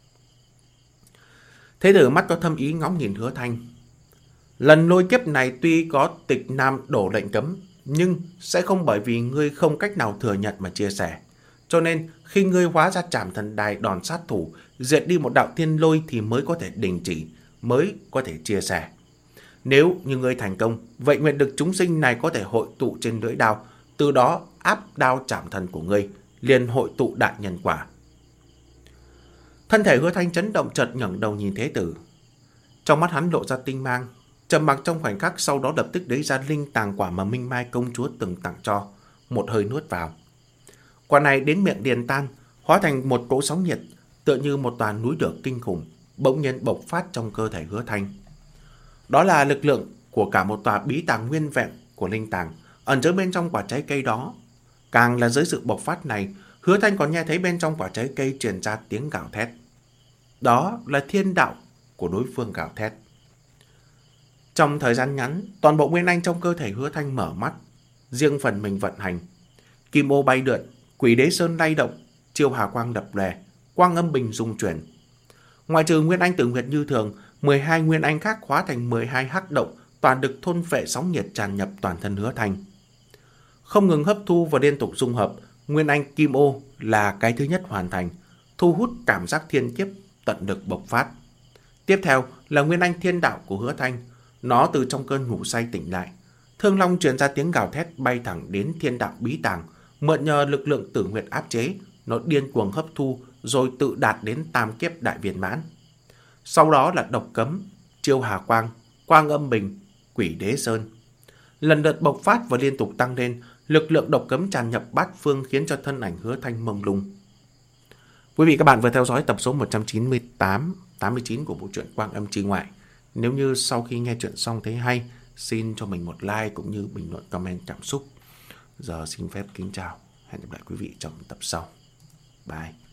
Thế tử mắt có thâm ý ngóng nhìn Hứa Thanh. Lần lôi kiếp này tuy có tịch nam đổ lệnh cấm, nhưng sẽ không bởi vì ngươi không cách nào thừa nhận mà chia sẻ. Cho nên khi ngươi hóa ra Trảm Thần Đài đòn sát thủ, diệt đi một đạo thiên lôi thì mới có thể đình chỉ, mới có thể chia sẻ. Nếu như ngươi thành công, vậy nguyện lực chúng sinh này có thể hội tụ trên lưỡi đao, từ đó áp đao chạm thần của ngươi, liền hội tụ đại nhân quả. Thân thể Hứa Thanh chấn động, chợt ngẩng đầu nhìn thế tử. Trong mắt hắn lộ ra tinh mang, trầm mặc trong khoảnh khắc, sau đó lập tức lấy ra linh tàng quả mà Minh Mai công chúa từng tặng cho, một hơi nuốt vào. Quả này đến miệng liền tan, hóa thành một cỗ sóng nhiệt, tựa như một tòa núi lửa kinh khủng, bỗng nhiên bộc phát trong cơ thể Hứa Thanh. Đó là lực lượng của cả một tòa bí tàng nguyên vẹn của linh tàng, ẩn chứa bên trong quả trái cây đó. Càng là dưới sự bộc phát này, Hứa Thanh còn nghe thấy bên trong quả trái cây truyền ra tiếng gào thét. Đó là thiên đạo của đối phương gào thét. Trong thời gian ngắn, toàn bộ nguyên anh trong cơ thể Hứa Thanh mở mắt, riêng phần mình vận hành. Kim ô bay lượn, Quỷ Đế Sơn lay động, chiêu hà quang lập lòe, quang âm bình dung chuyển. Ngoài trừ nguyên anh Tử Nguyệt như thường, 12 nguyên anh khác hóa thành 12 hắc động, toàn được thôn phệ sóng nhiệt tràn nhập toàn thân Hứa Thanh. Không ngừng hấp thu và liên tục dung hợp, nguyên anh Kim ô là cái thứ nhất hoàn thành, thu hút cảm giác thiên kiếp tận lực bộc phát. Tiếp theo là nguyên anh thiên đạo của Hứa Thanh, nó từ trong cơn ngủ say tỉnh lại. Thương Long truyền ra tiếng gào thét bay thẳng đến thiên đạo bí tàng, mượn nhờ lực lượng Tử Nguyệt áp chế, nó điên cuồng hấp thu, rồi tự đạt đến tam kiếp đại viên mãn. Sau đó là Độc Cấm, Chiêu Hà Quang, Quang Âm Bình, Quỷ Đế Sơn. Lần lượt bộc phát và liên tục tăng lên, lực lượng độc cấm tràn nhập bát phương khiến cho thân ảnh Hứa Thanh mông lung. Quý vị các bạn vừa theo dõi tập số 198-89 của bộ truyện Quang Âm Chi Ngoại. Nếu như sau khi nghe chuyện xong thấy hay, xin cho mình một like cũng như bình luận comment cảm xúc. Giờ xin phép kính chào, hẹn gặp lại quý vị trong tập sau. Bye.